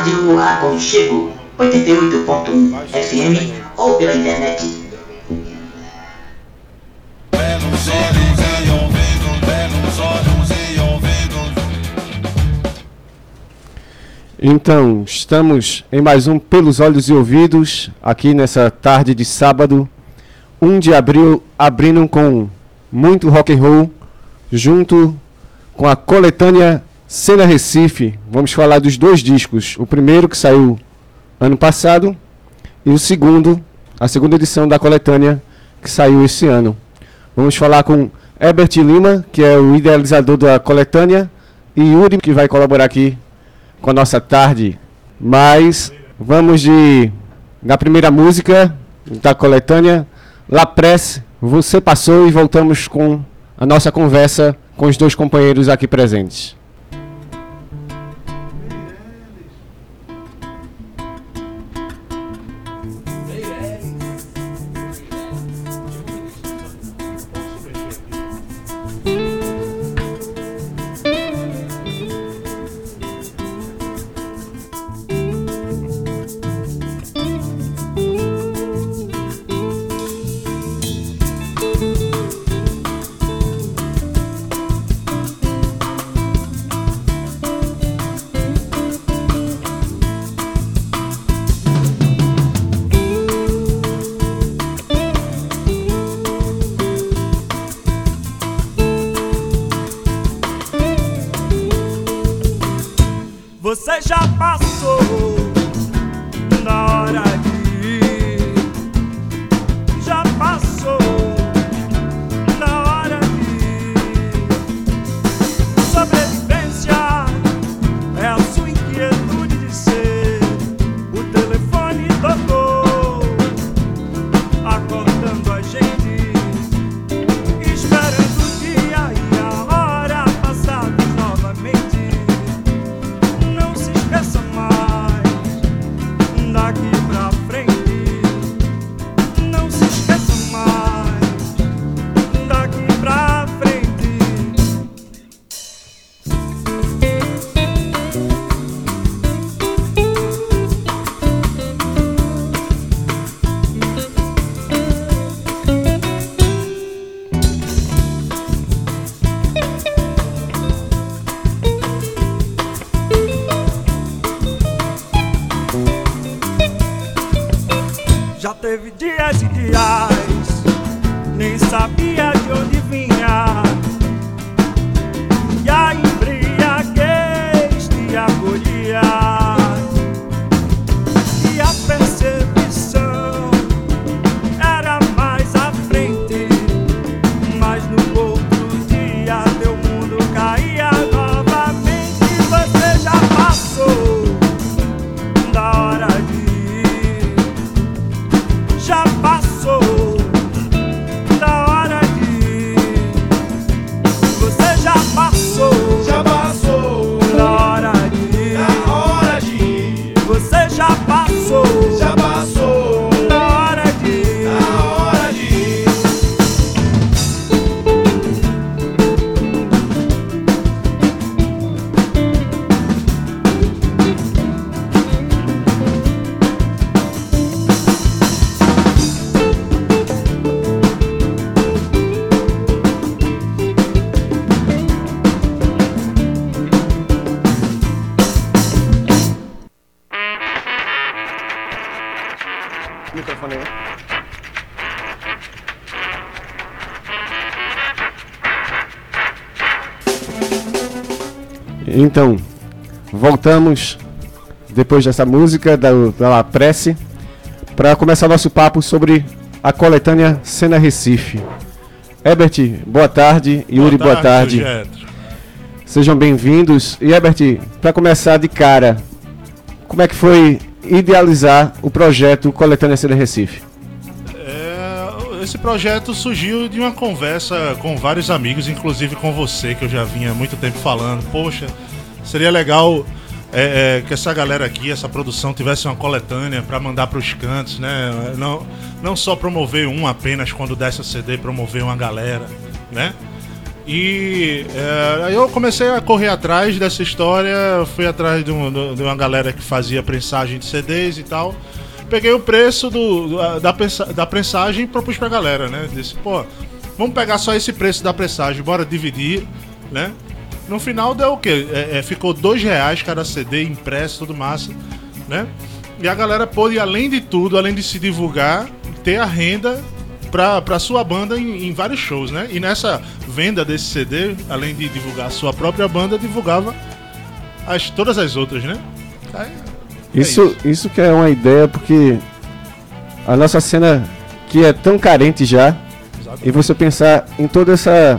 Rádio Aconchego 88.1 FM ou pela internet. Então, estamos em mais um Pelos Olhos e Ouvidos, aqui nessa tarde de sábado, 1 de abril, abrindo com muito rock and roll, junto com a coletânea Cena Recife. Vamos falar dos dois discos, o primeiro que saiu ano passado e o segundo, a segunda edição da coletânea que saiu esse ano. Vamos falar com Herbert Lima, que é o idealizador da coletânea, e Yuri, que vai colaborar aqui com a nossa tarde. Mas vamos na primeira música da coletânea, La Presse, Você Passou, e voltamos com a nossa conversa com os dois companheiros aqui presentes. Você já passou na hora de ir, já passou na hora de ir. Sobrevivência é a sua inquietude de ser. O telefone tocou, acordando a gente, esperando o dia e a hora passados novamente. Esqueça mais, daqui pra frente. Não se esqueça mais, daqui pra frente. Já teve dias e dias, nem sabia de onde vinha, e a embriaguez te acolhia, e a percepção era mais à frente, mas no outro dia teu mundo caía novamente. Você já passou da hora de já passou da hora de ir. Você já passou da hora de ir. Você já passou da hora de ir. Microfone aí. Então, voltamos depois dessa música da La Presse para começar nosso papo sobre a coletânea Cena Recife. Herbert, boa tarde. Yuri, boa tarde. Sejam bem-vindos. E Herbert, para começar de cara, como é que foi idealizar o projeto Coletânea Cena Recife? Esse projeto surgiu de uma conversa com vários amigos, inclusive com você, que eu já vinha há muito tempo falando. Poxa, seria legal que essa galera aqui, essa produção, tivesse uma coletânea para mandar para os cantos, né? Não só promover um apenas quando desse a CD, promover uma galera, né? E aí eu comecei a correr atrás dessa história, fui atrás de uma galera que fazia prensagem de CDs e tal. Peguei o preço da prensagem e propus pra galera, né? Disse, pô, vamos pegar só esse preço da prensagem, bora dividir, né? No final deu o quê? Ficou R$2 cada CD, impresso, tudo massa, né? E a galera pôde, além de tudo, além de se divulgar, ter a renda pra sua banda em vários shows, né? E nessa venda desse CD, além de divulgar a sua própria banda, divulgava todas as outras, né? Isso que é uma ideia, porque a nossa cena que é tão carente já, exatamente. E você pensar em toda essa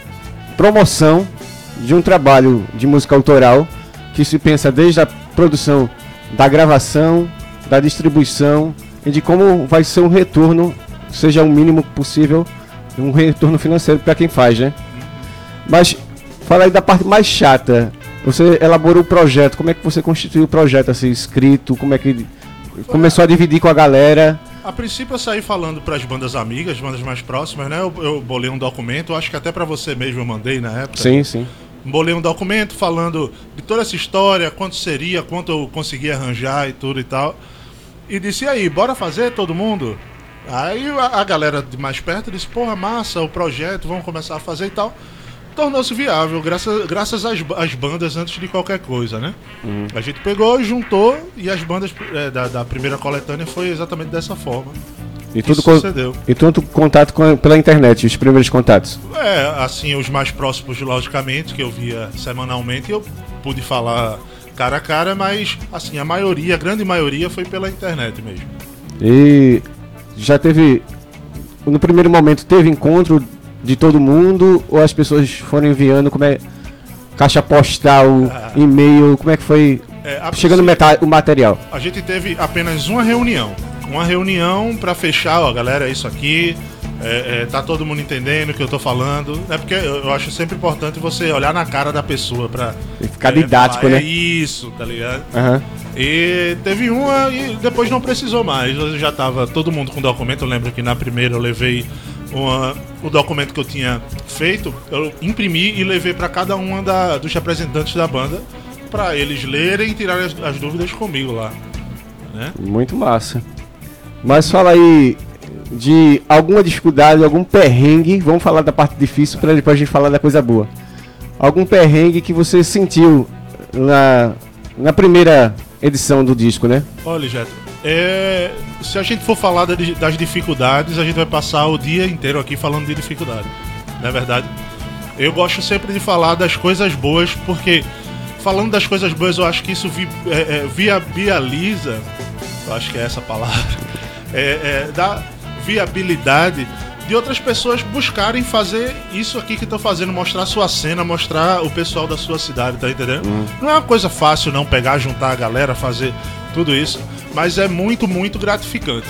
promoção de um trabalho de música autoral, que se pensa desde a produção da gravação, da distribuição e de como vai ser um retorno, seja o mínimo possível, um retorno financeiro para quem faz, né? Mas fala aí da parte mais chata. Você elaborou o projeto, como é que você constituiu o projeto assim, escrito, como é que começou a dividir com a galera? A princípio eu saí falando para as bandas amigas, bandas mais próximas, né? Eu bolei um documento, acho que até para você mesmo eu mandei na época. Sim, sim. Bolei um documento falando de toda essa história, quanto seria, quanto eu consegui arranjar e tudo e tal. E disse, e aí, bora fazer todo mundo? Aí a galera de mais perto disse, porra, massa, o projeto, vamos começar a fazer e tal. Tornou-se viável, graças às bandas antes de qualquer coisa, né? A gente pegou, juntou, e as bandas da primeira coletânea foi exatamente dessa forma. E tudo sucedeu. E todo contato pela internet, os primeiros contatos? Assim, os mais próximos, logicamente, que eu via semanalmente, eu pude falar cara a cara, mas, assim, a grande maioria foi pela internet mesmo. E já teve, no primeiro momento, teve encontro de todo mundo, ou as pessoas foram enviando, caixa postal, e-mail, como é que foi chegando o material? A gente teve apenas uma reunião para fechar, ó, galera, é isso aqui, tá todo mundo entendendo o que eu tô falando, né? Porque eu acho sempre importante você olhar na cara da pessoa pra ficar didático, falar, né? É isso, tá ligado? E teve uma e depois não precisou mais, já tava todo mundo com documento. Eu lembro que na primeira eu levei o documento que eu tinha feito, eu imprimi e levei para cada uma dos representantes da banda para eles lerem e tirar as dúvidas comigo lá, né? Muito massa. Mas fala aí de alguma dificuldade, algum perrengue. Vamos falar da parte difícil para depois a gente falar da coisa boa. Algum perrengue que você sentiu na primeira edição do disco, né? Olha, Jeto, se a gente for falar das dificuldades, a gente vai passar o dia inteiro aqui falando de dificuldade, não é verdade? Eu gosto sempre de falar das coisas boas, porque falando das coisas boas eu acho que isso viabiliza, eu acho que é essa a palavra, dá viabilidade de outras pessoas buscarem fazer isso aqui que estão fazendo, mostrar a sua cena, mostrar o pessoal da sua cidade, tá entendendo? Não é uma coisa fácil não pegar, juntar a galera, fazer tudo isso, mas é muito, muito gratificante.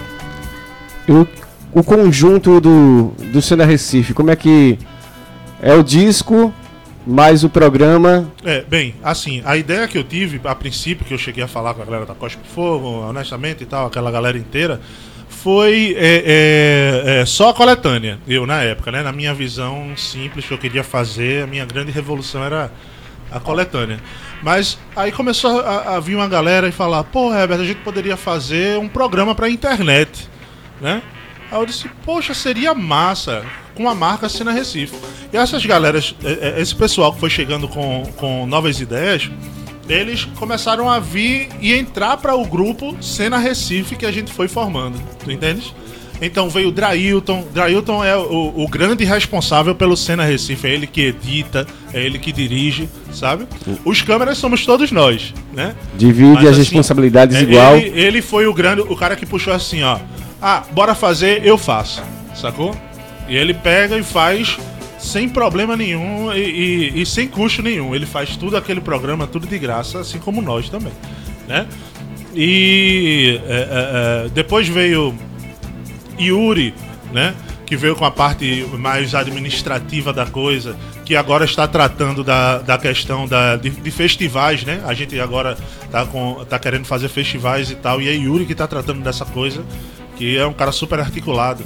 O conjunto do Cena Recife, como é que é o disco, mais o programa? Bem, assim, a ideia que eu tive, a princípio, que eu cheguei a falar com a galera da Cospe Fogo, honestamente e tal, aquela galera inteira, foi só a coletânea, eu na época, né? Na minha visão simples que eu queria fazer, a minha grande revolução era a coletânea. Mas aí começou a vir uma galera e falar, pô, Herbert, a gente poderia fazer um programa pra internet, né? Aí eu disse, poxa, seria massa, com a marca Cena Recife. E essas galeras, esse pessoal que foi chegando com novas ideias, eles começaram a vir e entrar para o grupo Cena Recife que a gente foi formando, tu entendes? Então veio o Drailton. Drailton é o grande responsável pelo Cena Recife, é ele que edita, é ele que dirige, sabe? Os câmeras somos todos nós, né? Divide as responsabilidades igual. Ele foi o cara que puxou assim, ó. Bora fazer, eu faço, sacou? E ele pega e faz sem problema nenhum e sem custo nenhum. Ele faz tudo aquele programa, tudo de graça, assim como nós também, né? E depois veio Yuri, né? Que veio com a parte mais administrativa da coisa, que agora está tratando da questão de festivais, né? A gente agora tá querendo fazer festivais e tal, e é Yuri que está tratando dessa coisa, que é um cara super articulado.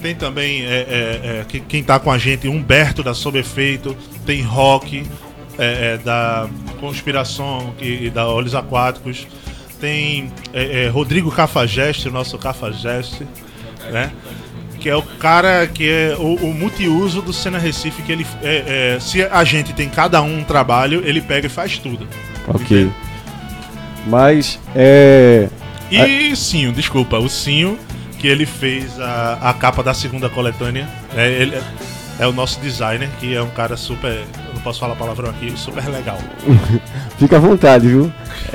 Tem também quem tá com a gente, Humberto da Sob Efeito. Tem Rock da Conspiração e da Olhos Aquáticos. Tem Rodrigo Cafajeste, o nosso Cafajeste, né? Que é o cara que é o multiuso do Cena Recife, que ele se a gente tem cada um trabalho, ele pega e faz tudo. Ok. Entende? Mas E Sinho, desculpa, o Sinho, que ele fez a capa da segunda coletânea. Ele é o nosso designer, que é um cara super, eu não posso falar palavrão aqui, super legal. Fica à vontade, viu?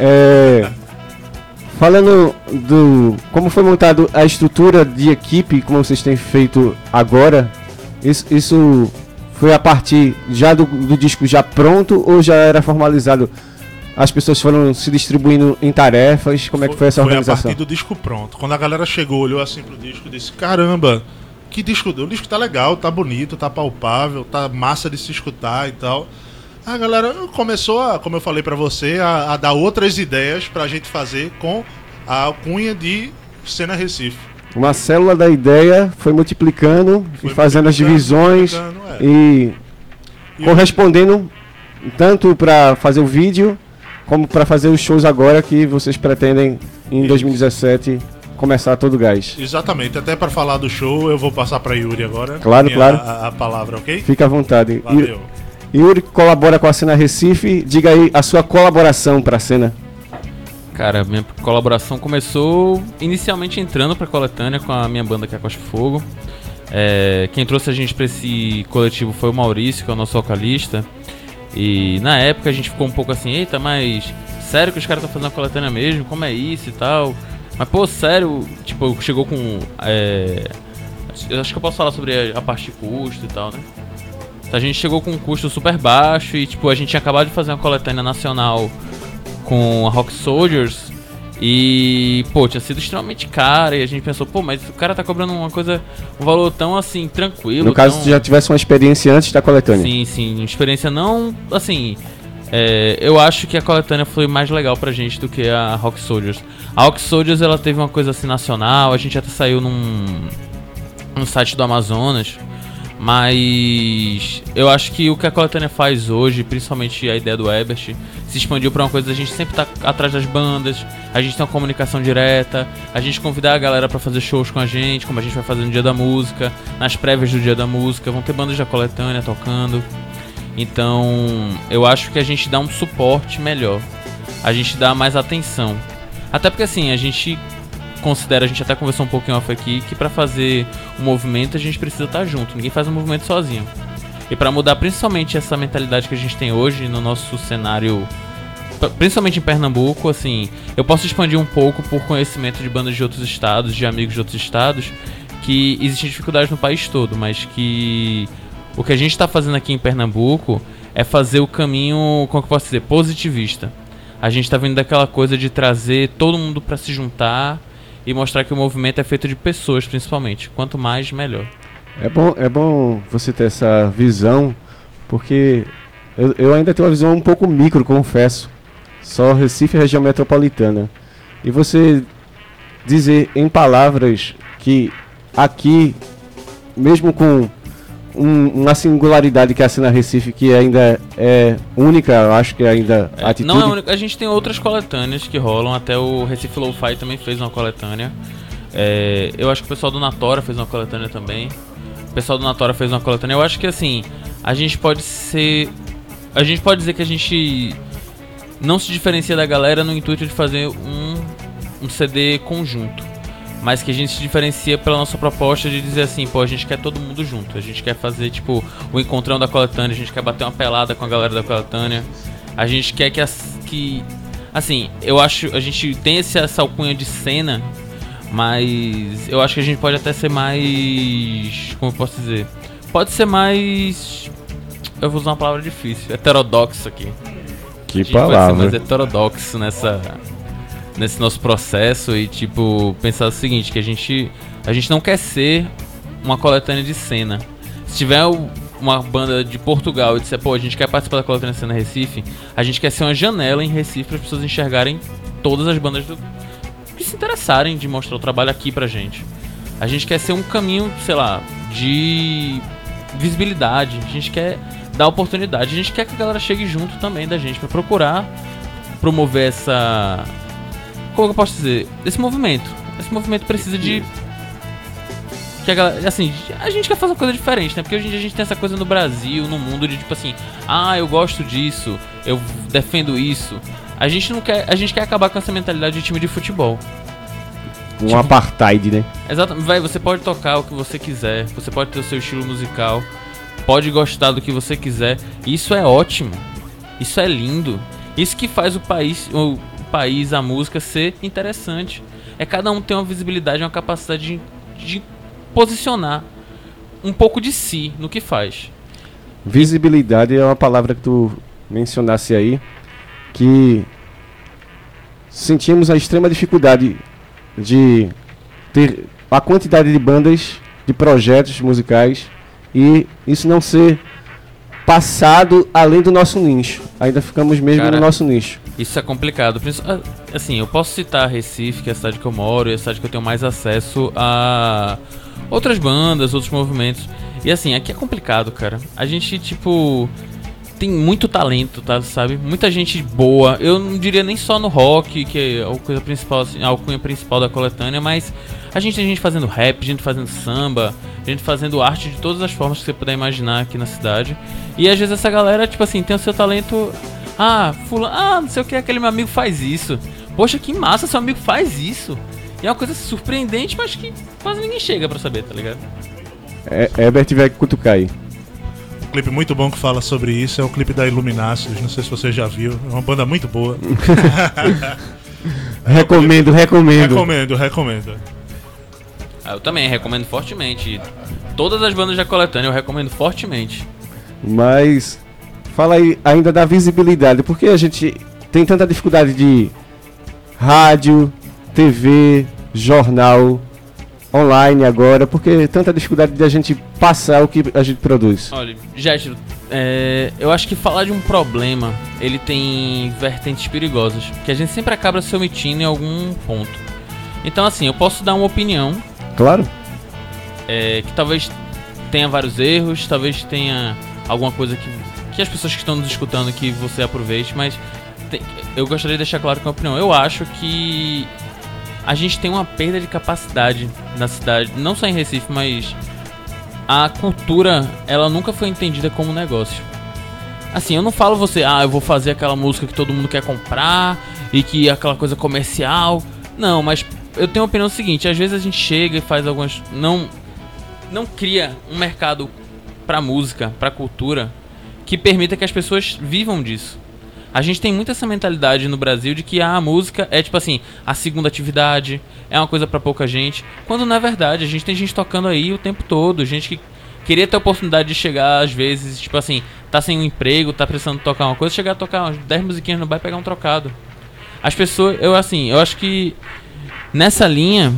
Falando do como foi montado a estrutura de equipe, como vocês têm feito agora, isso foi a partir já do disco já pronto ou já era formalizado? As pessoas foram se distribuindo em tarefas? Como é que foi essa organização? Foi a partir do disco pronto. Quando a galera chegou, olhou assim pro disco e disse: caramba, que disco? O disco tá legal, tá bonito, tá palpável, tá massa de se escutar e tal. A galera começou como eu falei pra você, a dar outras ideias pra gente fazer com a alcunha de Cena Recife. Uma célula da ideia foi multiplicando e fazendo as divisões e correspondendo tanto para fazer o vídeo como para fazer os shows agora que vocês pretendem em 2017 começar todo o gás. Exatamente, até para falar do show eu vou passar para Yuri agora. Claro. A palavra, ok? Fica à vontade. Valeu. Yuri colabora com a Cena Recife, diga aí a sua colaboração para a cena. Cara, minha colaboração começou inicialmente entrando pra coletânea com a minha banda que é a Costa Fogo. Quem trouxe a gente pra esse coletivo foi o Maurício, que é o nosso vocalista. E na época a gente ficou um pouco assim, eita, mas sério que os caras estão fazendo a coletânea mesmo? Como é isso e tal? Mas pô, sério, tipo, chegou com... eu acho que eu posso falar sobre a parte de custo e tal, né? A gente chegou com um custo super baixo e tipo, a gente tinha acabado de fazer uma coletânea nacional com a Rock Soldiers e, pô, tinha sido extremamente cara e a gente pensou, pô, mas o cara tá cobrando um valor tão, assim, tranquilo. No caso, você já tivesse uma experiência antes da coletânea. Sim, experiência não, assim, eu acho que a coletânea foi mais legal pra gente do que a Rock Soldiers. A Rock Soldiers, ela teve uma coisa, assim, nacional, a gente até saiu num site do Amazonas. Mas eu acho que o que a coletânea faz hoje, principalmente a ideia do Ebert, se expandiu pra uma coisa, a gente sempre tá atrás das bandas, a gente tem uma comunicação direta, a gente convidar a galera pra fazer shows com a gente, como a gente vai fazer no Dia da Música, nas prévias do Dia da Música, vão ter bandas da coletânea tocando. Então eu acho que a gente dá um suporte melhor, a gente dá mais atenção. Até porque assim, a gente até conversou um pouquinho off aqui, que pra fazer um movimento a gente precisa estar junto, ninguém faz um movimento sozinho. E pra mudar principalmente essa mentalidade que a gente tem hoje no nosso cenário, principalmente em Pernambuco, assim, eu posso expandir um pouco por conhecimento de bandas de outros estados, de amigos de outros estados, que existem dificuldades no país todo, mas que o que a gente tá fazendo aqui em Pernambuco é fazer o caminho, como que eu posso dizer, positivista. A gente tá vindo daquela coisa de trazer todo mundo pra se juntar e mostrar que o movimento é feito de pessoas, principalmente. Quanto mais, melhor. É bom você ter essa visão, porque eu ainda tenho uma visão um pouco micro, confesso. Só Recife e região metropolitana. E você dizer em palavras que aqui, mesmo com uma singularidade que é a Cena Recife, que ainda é única, eu acho que ainda a atitude... Não é única, a gente tem outras coletâneas que rolam, até o Recife Lo-Fi também fez uma coletânea. Eu acho que o pessoal do Natora fez uma coletânea também. O pessoal do Natora fez uma coletânea. Eu acho que assim, a gente pode dizer que a gente não se diferencia da galera no intuito de fazer um CD conjunto, mas que a gente se diferencia pela nossa proposta de dizer assim, pô, a gente quer todo mundo junto, a gente quer fazer tipo o encontrão da coletânea, a gente quer bater uma pelada com a galera da coletânea, a gente quer que assim, eu acho, a gente tem essa alcunha de cena, mas eu acho que a gente pode até ser mais, como eu posso dizer, pode ser mais, eu vou usar uma palavra difícil, heterodoxo aqui. Que a gente pode palavra. ser mais heterodoxo nesse nosso processo e tipo pensar o seguinte, que a gente não quer ser uma coletânea de cena. Se tiver uma banda de Portugal e disser, pô, a gente quer participar da coletânea de cena Recife, a gente quer ser uma janela em Recife para as pessoas enxergarem todas as bandas que se interessarem de mostrar o trabalho aqui pra gente. A gente quer ser um caminho, sei lá, de visibilidade. A gente quer dar oportunidade. A gente quer que a galera chegue junto também da gente pra procurar promover essa... Como eu posso dizer? Esse movimento. Esse movimento precisa de... Que a galera, assim, a gente quer fazer uma coisa diferente, né? Porque hoje em dia a gente tem essa coisa no Brasil, no mundo, de tipo assim, eu gosto disso, eu defendo isso. A gente não quer, a gente quer acabar com essa mentalidade de time de futebol. Um apartheid, né? Exatamente, você pode tocar o que você quiser, você pode ter o seu estilo musical, pode gostar do que você quiser. Isso é ótimo, isso é lindo. Isso que faz o país, a música ser interessante. É cada um ter uma visibilidade, uma capacidade de posicionar um pouco de si no que faz. Visibilidade é uma palavra que tu mencionasse aí, que sentimos a extrema dificuldade de ter a quantidade de bandas, de projetos musicais, e isso não ser passado além do nosso nicho. Ainda ficamos mesmo no nosso nicho. Isso é complicado. Assim, eu posso citar Recife, que é a cidade que eu moro, e a cidade que eu tenho mais acesso a outras bandas, outros movimentos. E assim, aqui é complicado, cara. A gente, tipo, tem muito talento, tá, sabe? Muita gente boa. Eu não diria nem só no rock, que é a coisa principal, assim, a alcunha principal da coletânea, mas a gente tem gente fazendo rap, gente fazendo samba, gente fazendo arte de todas as formas que você puder imaginar aqui na cidade. E às vezes essa galera, tipo assim, tem o seu talento. Fulano, não sei o que, aquele meu amigo faz isso. Poxa, que massa, seu amigo faz isso. E é uma coisa surpreendente, mas que quase ninguém chega pra saber, tá ligado? Herbert vai cutucar aí. Um clipe muito bom que fala sobre isso é o clipe da Iluminacios. Não sei se você já viu. É uma banda muito boa. Recomendo. Eu também recomendo fortemente. Todas as bandas da coletânea eu recomendo fortemente. Mas fala aí ainda da visibilidade. Por que a gente tem tanta dificuldade de rádio, TV, jornal, online agora? Por que tanta dificuldade de a gente passar o que a gente produz? Olha, Jéssica, eu acho que falar de um problema, ele tem vertentes perigosas, que a gente sempre acaba se omitindo em algum ponto. Então assim, eu posso dar uma opinião. Claro. Que talvez tenha vários erros, talvez tenha alguma coisa que as pessoas que estão nos escutando que você aproveite, mas eu gostaria de deixar claro que é uma opinião. Eu acho que a gente tem uma perda de capacidade na cidade, não só em Recife, mas a cultura, ela nunca foi entendida como negócio. Assim, eu não falo você, eu vou fazer aquela música que todo mundo quer comprar e que é aquela coisa comercial. Não, mas eu tenho a opinião seguinte, às vezes a gente chega e faz algumas... Não cria um mercado pra música, pra cultura, que permita que as pessoas vivam disso. A gente tem muito essa mentalidade no Brasil de que a música é tipo assim, a segunda atividade, é uma coisa pra pouca gente, quando na verdade a gente tem gente tocando aí o tempo todo, gente que queria ter a oportunidade de chegar às vezes, tipo assim, tá sem um emprego, tá precisando tocar uma coisa, chegar a tocar umas 10 musiquinhas no bar e pegar um trocado. As pessoas, eu acho que nessa linha,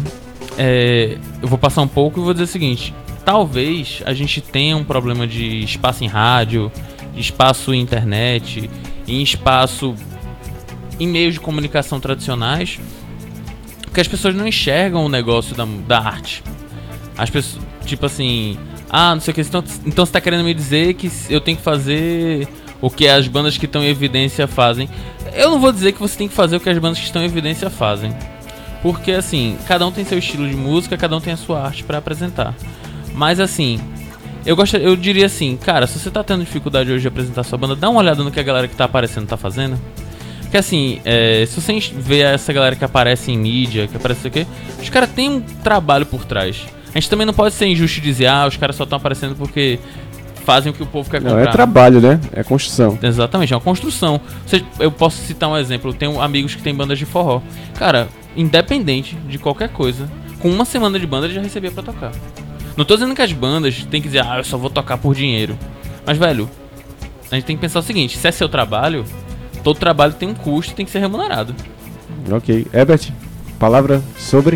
eu vou passar um pouco e vou dizer o seguinte, talvez a gente tenha um problema de espaço em rádio, de espaço em internet, em espaço em meios de comunicação tradicionais, porque as pessoas não enxergam o negócio da arte. As pessoas, tipo assim, não sei o que, então você tá querendo me dizer que eu tenho que fazer o que as bandas que estão em evidência fazem. Eu não vou dizer que você tem que fazer o que as bandas que estão em evidência fazem, porque assim, cada um tem seu estilo de música, cada um tem a sua arte pra apresentar. Mas assim, eu diria assim, cara, se você tá tendo dificuldade hoje de apresentar sua banda, dá uma olhada no que a galera que tá aparecendo tá fazendo. Porque assim, se você vê essa galera que aparece em mídia, que aparece o quê, os caras têm um trabalho por trás. A gente também não pode ser injusto e dizer, os caras só estão aparecendo porque fazem o que o povo quer comprar. Não, é trabalho, né? É construção. Exatamente, é uma construção. Eu posso citar um exemplo, eu tenho amigos que têm bandas de forró. Cara, independente de qualquer coisa, com uma semana de banda ele já recebia pra tocar. Não tô dizendo que as bandas tem que dizer, eu só vou tocar por dinheiro. Mas, velho, a gente tem que pensar o seguinte, se é seu trabalho, todo trabalho tem um custo e tem que ser remunerado. Ok. Herbert, palavra sobre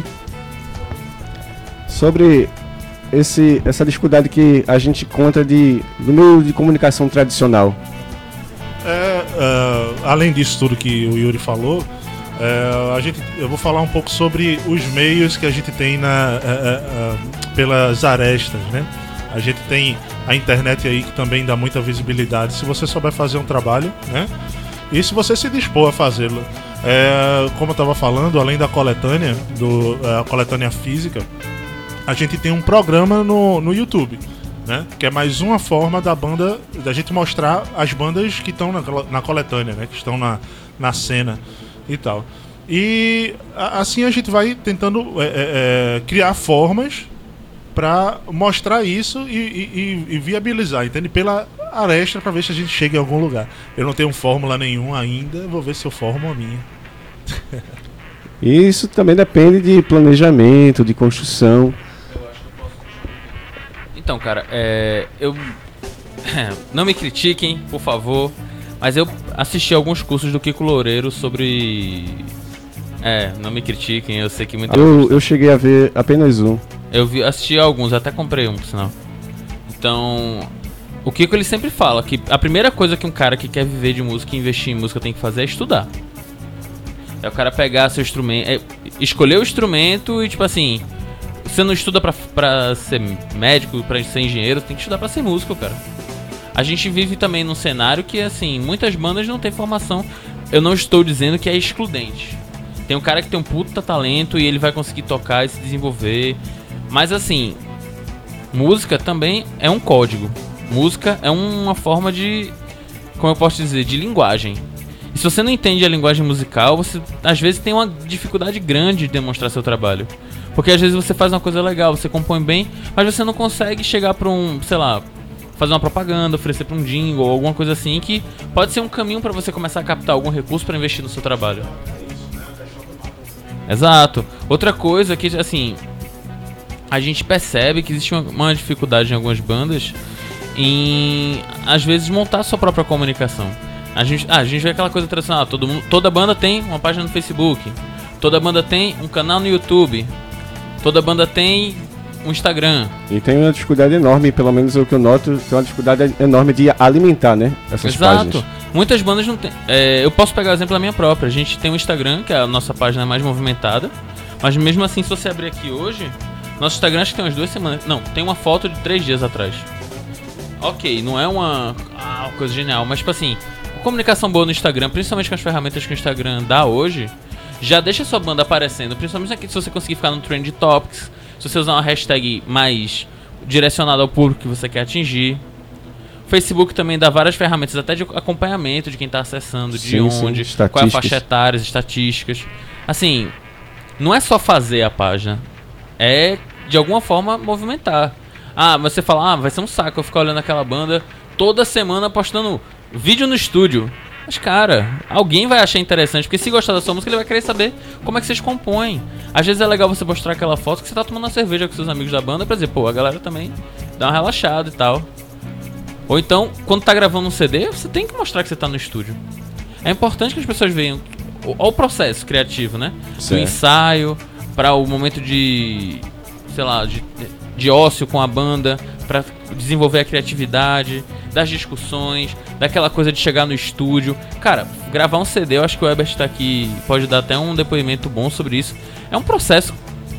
essa dificuldade que a gente encontra no meio de comunicação tradicional. Além disso tudo que o Yuri falou, Eu vou falar um pouco sobre os meios que a gente tem pelas arestas, né? A gente tem a internet aí que também dá muita visibilidade se você souber fazer um trabalho, né? E se você se dispor a fazê-lo. Como eu estava falando, além da coletânea, a coletânea física, a gente tem um programa no YouTube, né? Que é mais uma forma da gente mostrar as bandas que estão na coletânea, né? Que estão na cena e tal. E assim a gente vai tentando criar formas para mostrar isso e viabilizar, entende? Pela aresta, para ver se a gente chega em algum lugar. Eu não tenho fórmula nenhuma ainda, vou ver se eu formo a minha. Isso também depende de planejamento, de construção. Então, cara, eu não me critiquem, por favor, mas eu assisti alguns cursos do Kiko Loureiro sobre... não me critiquem, eu sei que muita Eu cheguei a ver apenas um. Assisti alguns, até comprei um, por sinal. Então, o Kiko ele sempre fala que a primeira coisa que um cara que quer viver de música e investir em música tem que fazer é estudar. É o cara pegar seu instrumento, escolher o instrumento e tipo assim, você não estuda pra ser médico, pra ser engenheiro, você tem que estudar pra ser músico, cara. A gente vive também num cenário que assim, muitas bandas não têm formação. Eu não estou dizendo que é excludente. Tem um cara que tem um puta talento e ele vai conseguir tocar e se desenvolver. Mas assim, música também é um código. Música é uma forma de, como eu posso dizer, de linguagem. E se você não entende a linguagem musical, você às vezes tem uma dificuldade grande de demonstrar seu trabalho. Porque às vezes você faz uma coisa legal, você compõe bem, mas você não consegue chegar pra fazer uma propaganda, oferecer pra um jingle ou alguma coisa assim, que pode ser um caminho pra você começar a captar algum recurso pra investir no seu trabalho. Exato. Outra coisa que, assim, a gente percebe que existe uma dificuldade em algumas bandas em, às vezes, montar a sua própria comunicação. A gente vê aquela coisa tradicional, toda banda tem uma página no Facebook, toda banda tem um canal no YouTube, toda banda tem um Instagram. E tem uma dificuldade enorme, pelo menos o que eu noto, tem uma dificuldade enorme de alimentar, né, essas páginas. Exato. Muitas bandas não tem. Eu posso pegar o exemplo da minha própria. A gente tem um Instagram, que é a nossa página mais movimentada. Mas mesmo assim, se você abrir aqui hoje, nosso Instagram acho que tem umas 2 semanas. Não, tem uma foto de 3 dias atrás. Ok, não é uma coisa genial, mas tipo assim, a comunicação boa no Instagram, principalmente com as ferramentas que o Instagram dá hoje, já deixa a sua banda aparecendo. Principalmente aqui, se você conseguir ficar no Trend Topics, se você usar uma hashtag mais direcionada ao público que você quer atingir. O Facebook também dá várias ferramentas, até de acompanhamento de quem está acessando, de onde, qual é a faixa etária, estatísticas. Assim, não é só fazer a página, é de alguma forma movimentar. Mas você fala, vai ser um saco eu ficar olhando aquela banda toda semana postando vídeo no estúdio. Mas cara, alguém vai achar interessante, porque se gostar da sua música ele vai querer saber como é que vocês compõem. Às vezes é legal você mostrar aquela foto que você tá tomando uma cerveja com seus amigos da banda pra dizer, a galera também dá uma relaxada e tal. Ou então, quando tá gravando um CD, você tem que mostrar que você tá no estúdio. É importante que as pessoas vejam o processo criativo, né? Certo. Do ensaio, para o momento de, sei lá, de ócio com a banda, para desenvolver a criatividade, das discussões, daquela coisa de chegar no estúdio. Cara, gravar um CD, eu acho que o Ebert tá aqui, pode dar até um depoimento bom sobre isso. É um processo.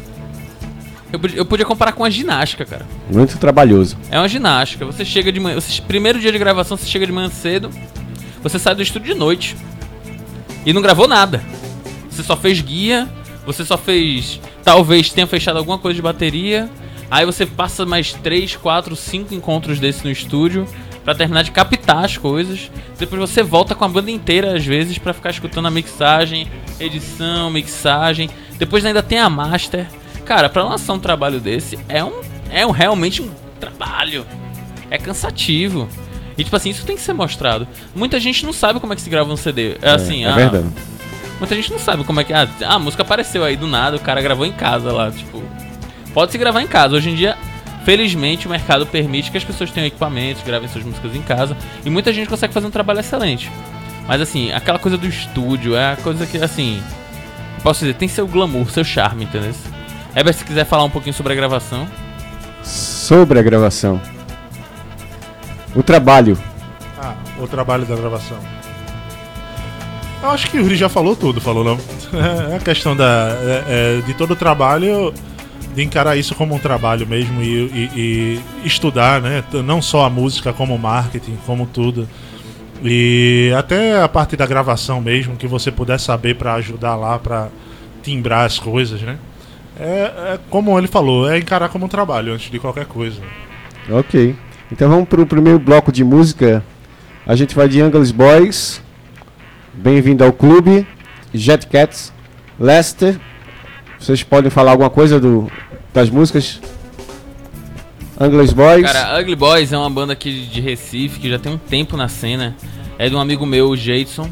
Eu podia comparar com a ginástica, cara. Muito trabalhoso. É uma ginástica. Você chega de manhã. Primeiro dia de gravação, você chega de manhã cedo. Você sai do estúdio de noite. E não gravou nada. Você só fez guia. Você só fez. Talvez tenha fechado alguma coisa de bateria. Aí você passa mais 3, 4, 5 encontros desses no estúdio. Pra terminar de captar as coisas. Depois você volta com a banda inteira, às vezes, pra ficar escutando a mixagem, edição, mixagem. Depois ainda tem a master. Cara, pra lançar um trabalho desse é realmente um trabalho. É cansativo. E tipo assim, isso tem que ser mostrado. Muita gente não sabe como é que se grava um CD. É verdade. Muita gente não sabe como é que... a música apareceu aí do nada, o cara gravou em casa lá, tipo... Pode se gravar em casa. Hoje em dia, felizmente, o mercado permite que as pessoas tenham equipamentos, gravem suas músicas em casa. E muita gente consegue fazer um trabalho excelente. Mas assim, aquela coisa do estúdio é a coisa que, assim... Posso dizer, tem seu glamour, seu charme, entendeu? Heber, se quiser falar um pouquinho sobre a gravação. Sobre a gravação. O trabalho. O trabalho da gravação. Eu acho que o Yuri já falou tudo, falou não? É a questão de todo o trabalho, de encarar isso como um trabalho mesmo e estudar, né? Não só a música, como o marketing, como tudo. E até a parte da gravação mesmo, que você puder saber pra ajudar lá, pra timbrar as coisas, né? É como ele falou, é encarar como um trabalho antes de qualquer coisa. Ok. Então vamos pro primeiro bloco de música. A gente vai de Angeles Boys, Bem-vindo ao Clube, Jet Cats, Lester. Vocês podem falar alguma coisa das músicas? Angeles Boys. Cara, Ugly Boys é uma banda aqui de Recife que já tem um tempo na cena. É de um amigo meu, o Jadson.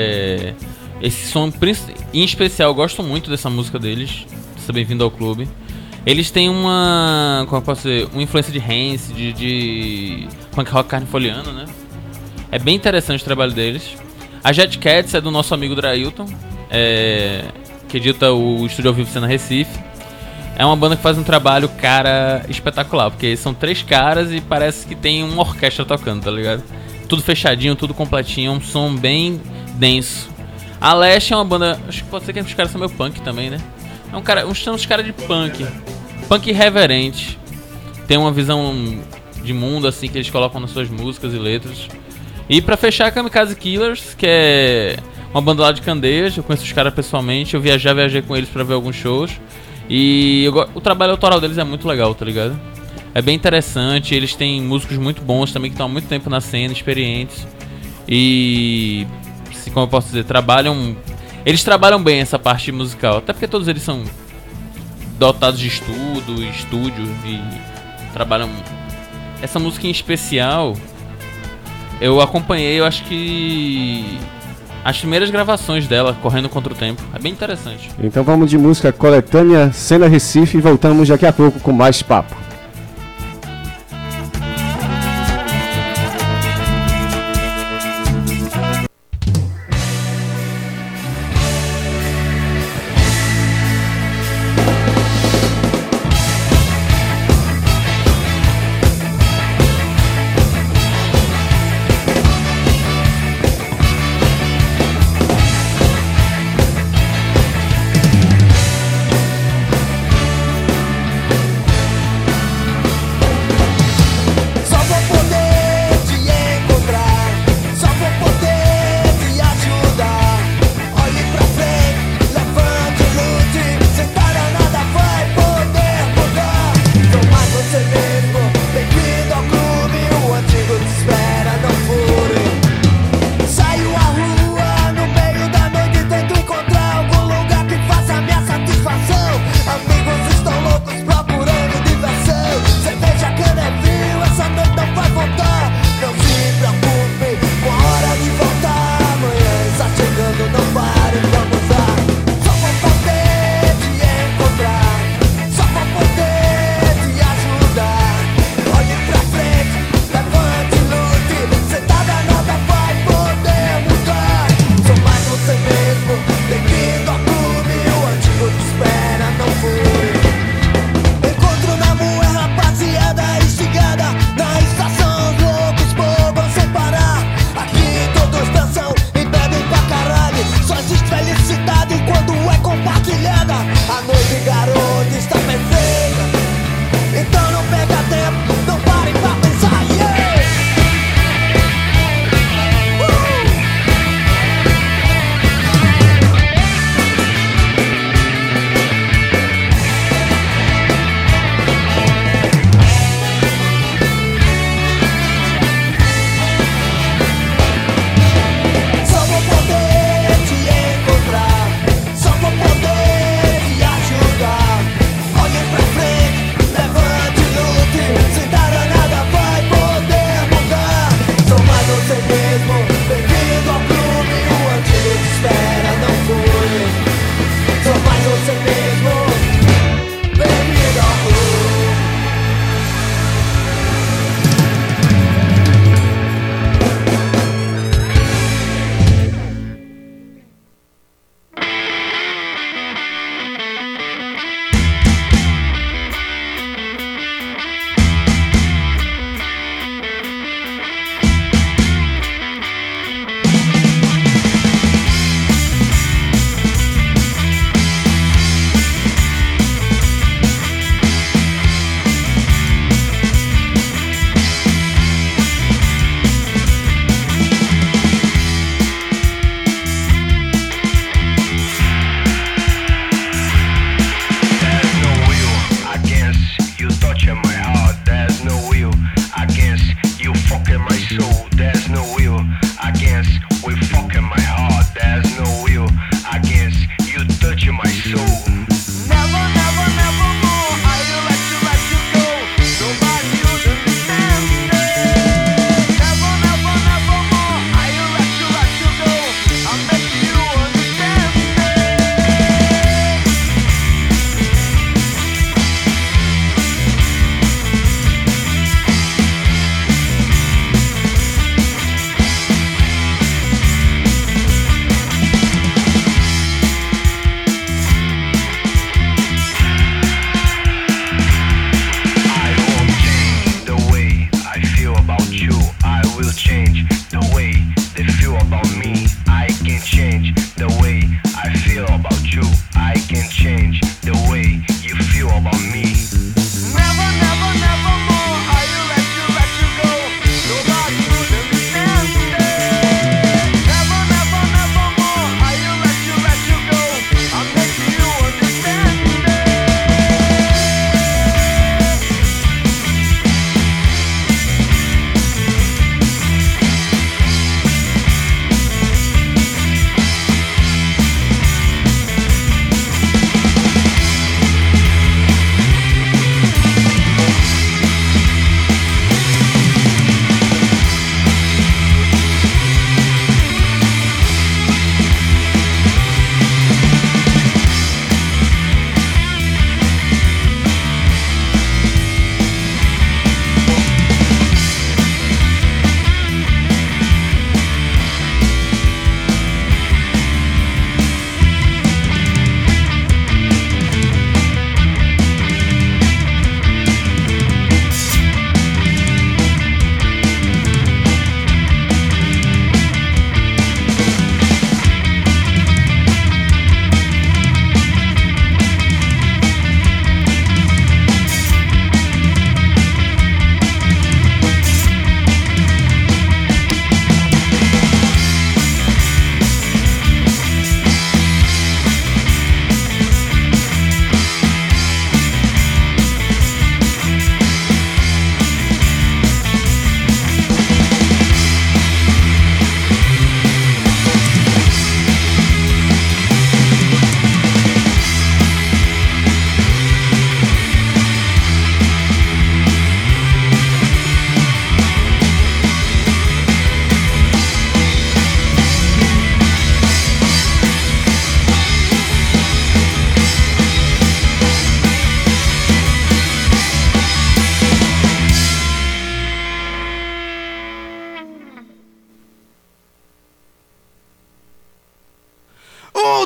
Esse som, em especial, eu gosto muito dessa música deles. Essa Bem-vindo ao Clube. Eles têm uma, como eu posso dizer, uma influência de Hance, de punk rock carnifoliano, né? É bem interessante o trabalho deles. A Jet Cats é do nosso amigo Drailton, que edita o Estúdio ao Vivo Cena Recife. É uma banda que faz um trabalho, cara, espetacular, porque são 3 caras e parece que tem uma orquestra tocando, tá ligado? Tudo fechadinho, tudo completinho, é um som bem denso. A Leste é uma banda, acho que pode ser que os caras são meio punk também, né? São uns caras de punk irreverente. Tem uma visão de mundo, assim, que eles colocam nas suas músicas e letras. E pra fechar, a Kamikaze Killers, que é uma banda lá de Candeias, eu conheço os caras pessoalmente, eu viajei com eles pra ver alguns shows. E o trabalho autoral deles é muito legal, tá ligado? É bem interessante, eles têm músicos muito bons também, que estão há muito tempo na cena, experientes. E, como eu posso dizer, eles trabalham bem essa parte musical, até porque todos eles são dotados de estúdio e trabalham... Essa música em especial, eu acompanhei, eu acho que... as primeiras gravações dela, Correndo Contra o Tempo. É bem interessante. Então vamos de música coletânea Cena Recife e voltamos daqui a pouco com mais papo.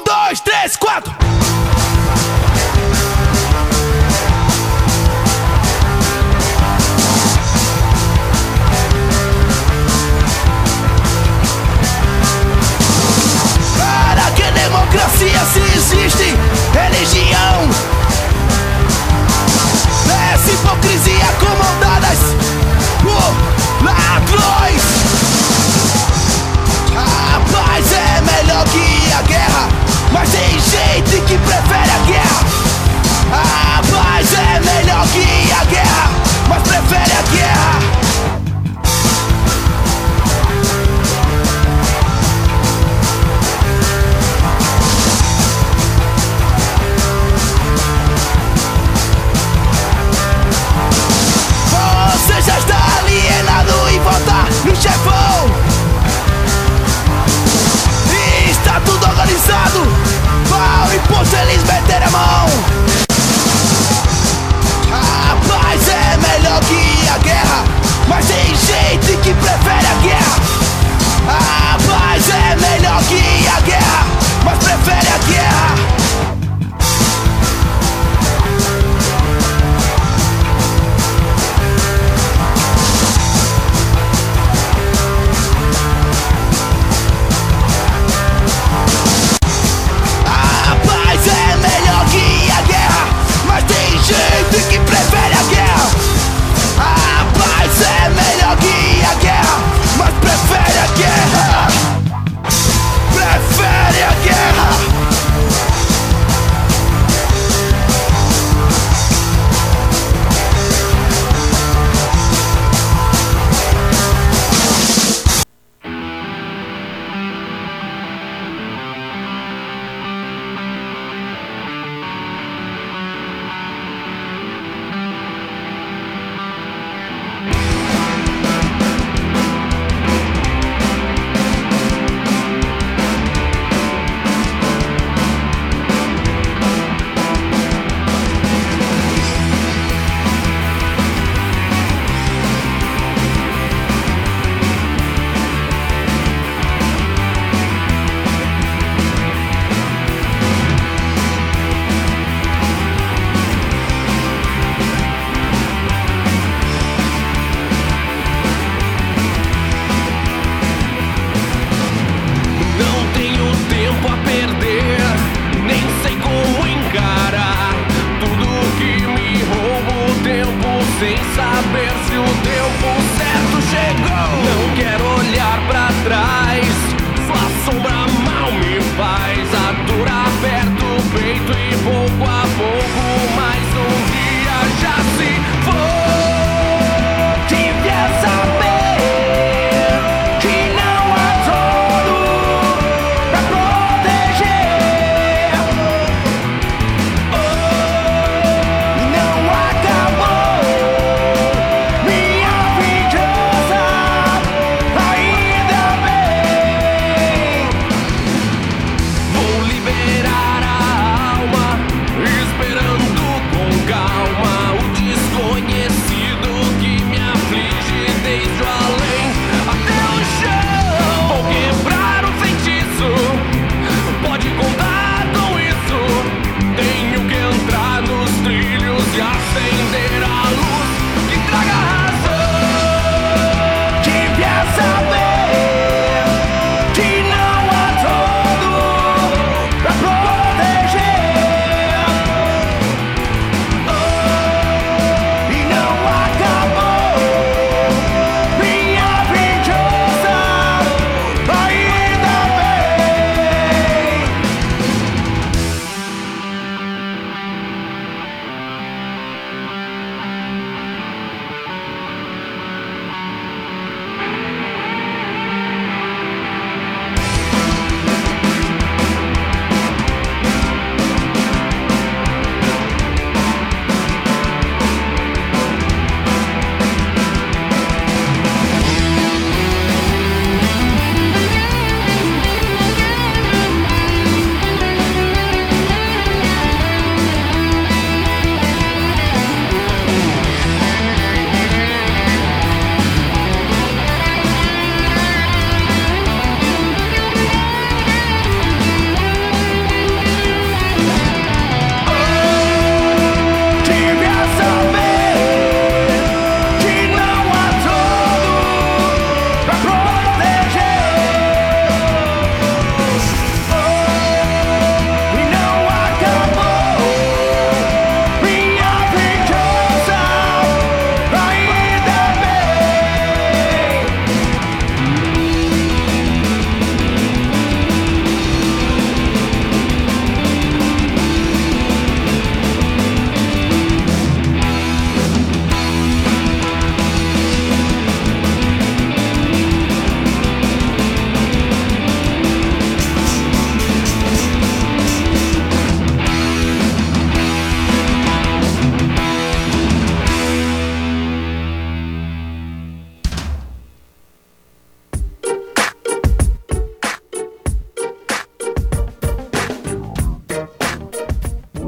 2, 3, 4. Para que democracia se existe religião? Essa hipocrisia comandadas por ladrões. A paz é melhor que a guerra, mas tem gente que prefere a guerra. A paz é melhor que a guerra, mas prefere a guerra. Você já está alienado e vota no chefe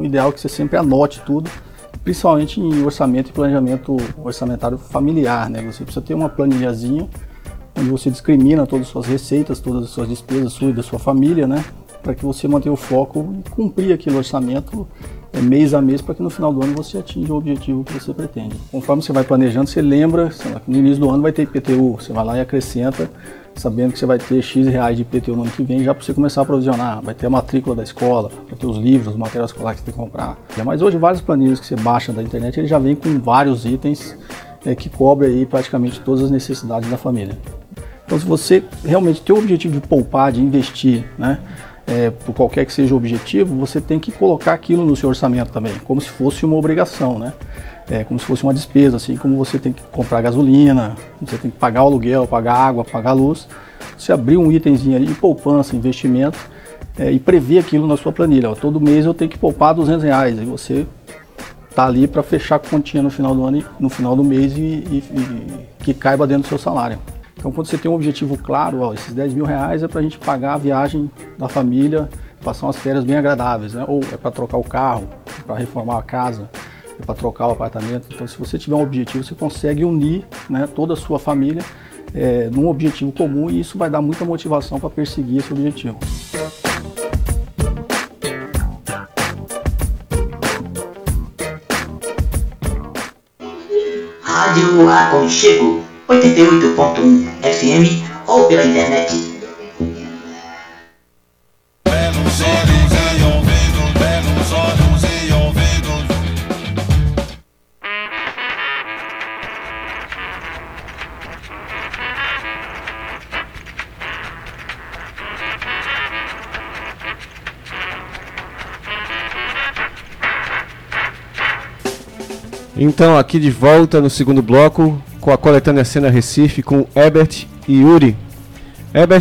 o ideal é que você sempre anote tudo, principalmente em orçamento e planejamento orçamentário familiar, né? Você precisa ter uma planilhazinha onde você discrimina todas as suas receitas, todas as suas despesas suas e da sua família, né? Para que você mantenha o foco e cumprir aquele orçamento mês a mês, para que no final do ano você atinja o objetivo que você pretende. Conforme você vai planejando, você lembra, sei lá, que no início do ano vai ter IPTU, você vai lá e acrescenta, sabendo que você vai ter X reais de IPTU no ano que vem, já para você começar a provisionar. Vai ter a matrícula da escola, vai ter os livros, os materiais escolares que você tem que comprar. Mas hoje vários planilhas que você baixa da internet, ele já vem com vários itens que cobrem aí praticamente todas as necessidades da família. Então, se você realmente tem o objetivo de poupar, de investir, né, por qualquer que seja o objetivo, você tem que colocar aquilo no seu orçamento também, como se fosse uma obrigação, né? Como se fosse uma despesa, assim como você tem que comprar gasolina, você tem que pagar o aluguel, pagar água, pagar a luz. Você abrir um itemzinho ali de poupança, investimento, e prever aquilo na sua planilha. Ó, todo mês eu tenho que poupar R$200, e você tá ali para fechar a continha no final do ano, no final do mês e que caiba dentro do seu salário. Então, quando você tem um objetivo claro, ó, esses R$10.000 é para a gente pagar a viagem da família, passar umas férias bem agradáveis, né? Ou é para trocar o carro, para reformar a casa, é para trocar o apartamento. Então, se você tiver um objetivo, você consegue unir, né, toda a sua família num objetivo comum, e isso vai dar muita motivação para perseguir esse objetivo. Rádio Aconchego 88.1 FM ou pela internet. Belos olhos e ouvidos, belos olhos e ouvidos. Então, aqui de volta no segundo bloco, com a coletânea Cena Recife, com Herbert e Yuri. Herbert,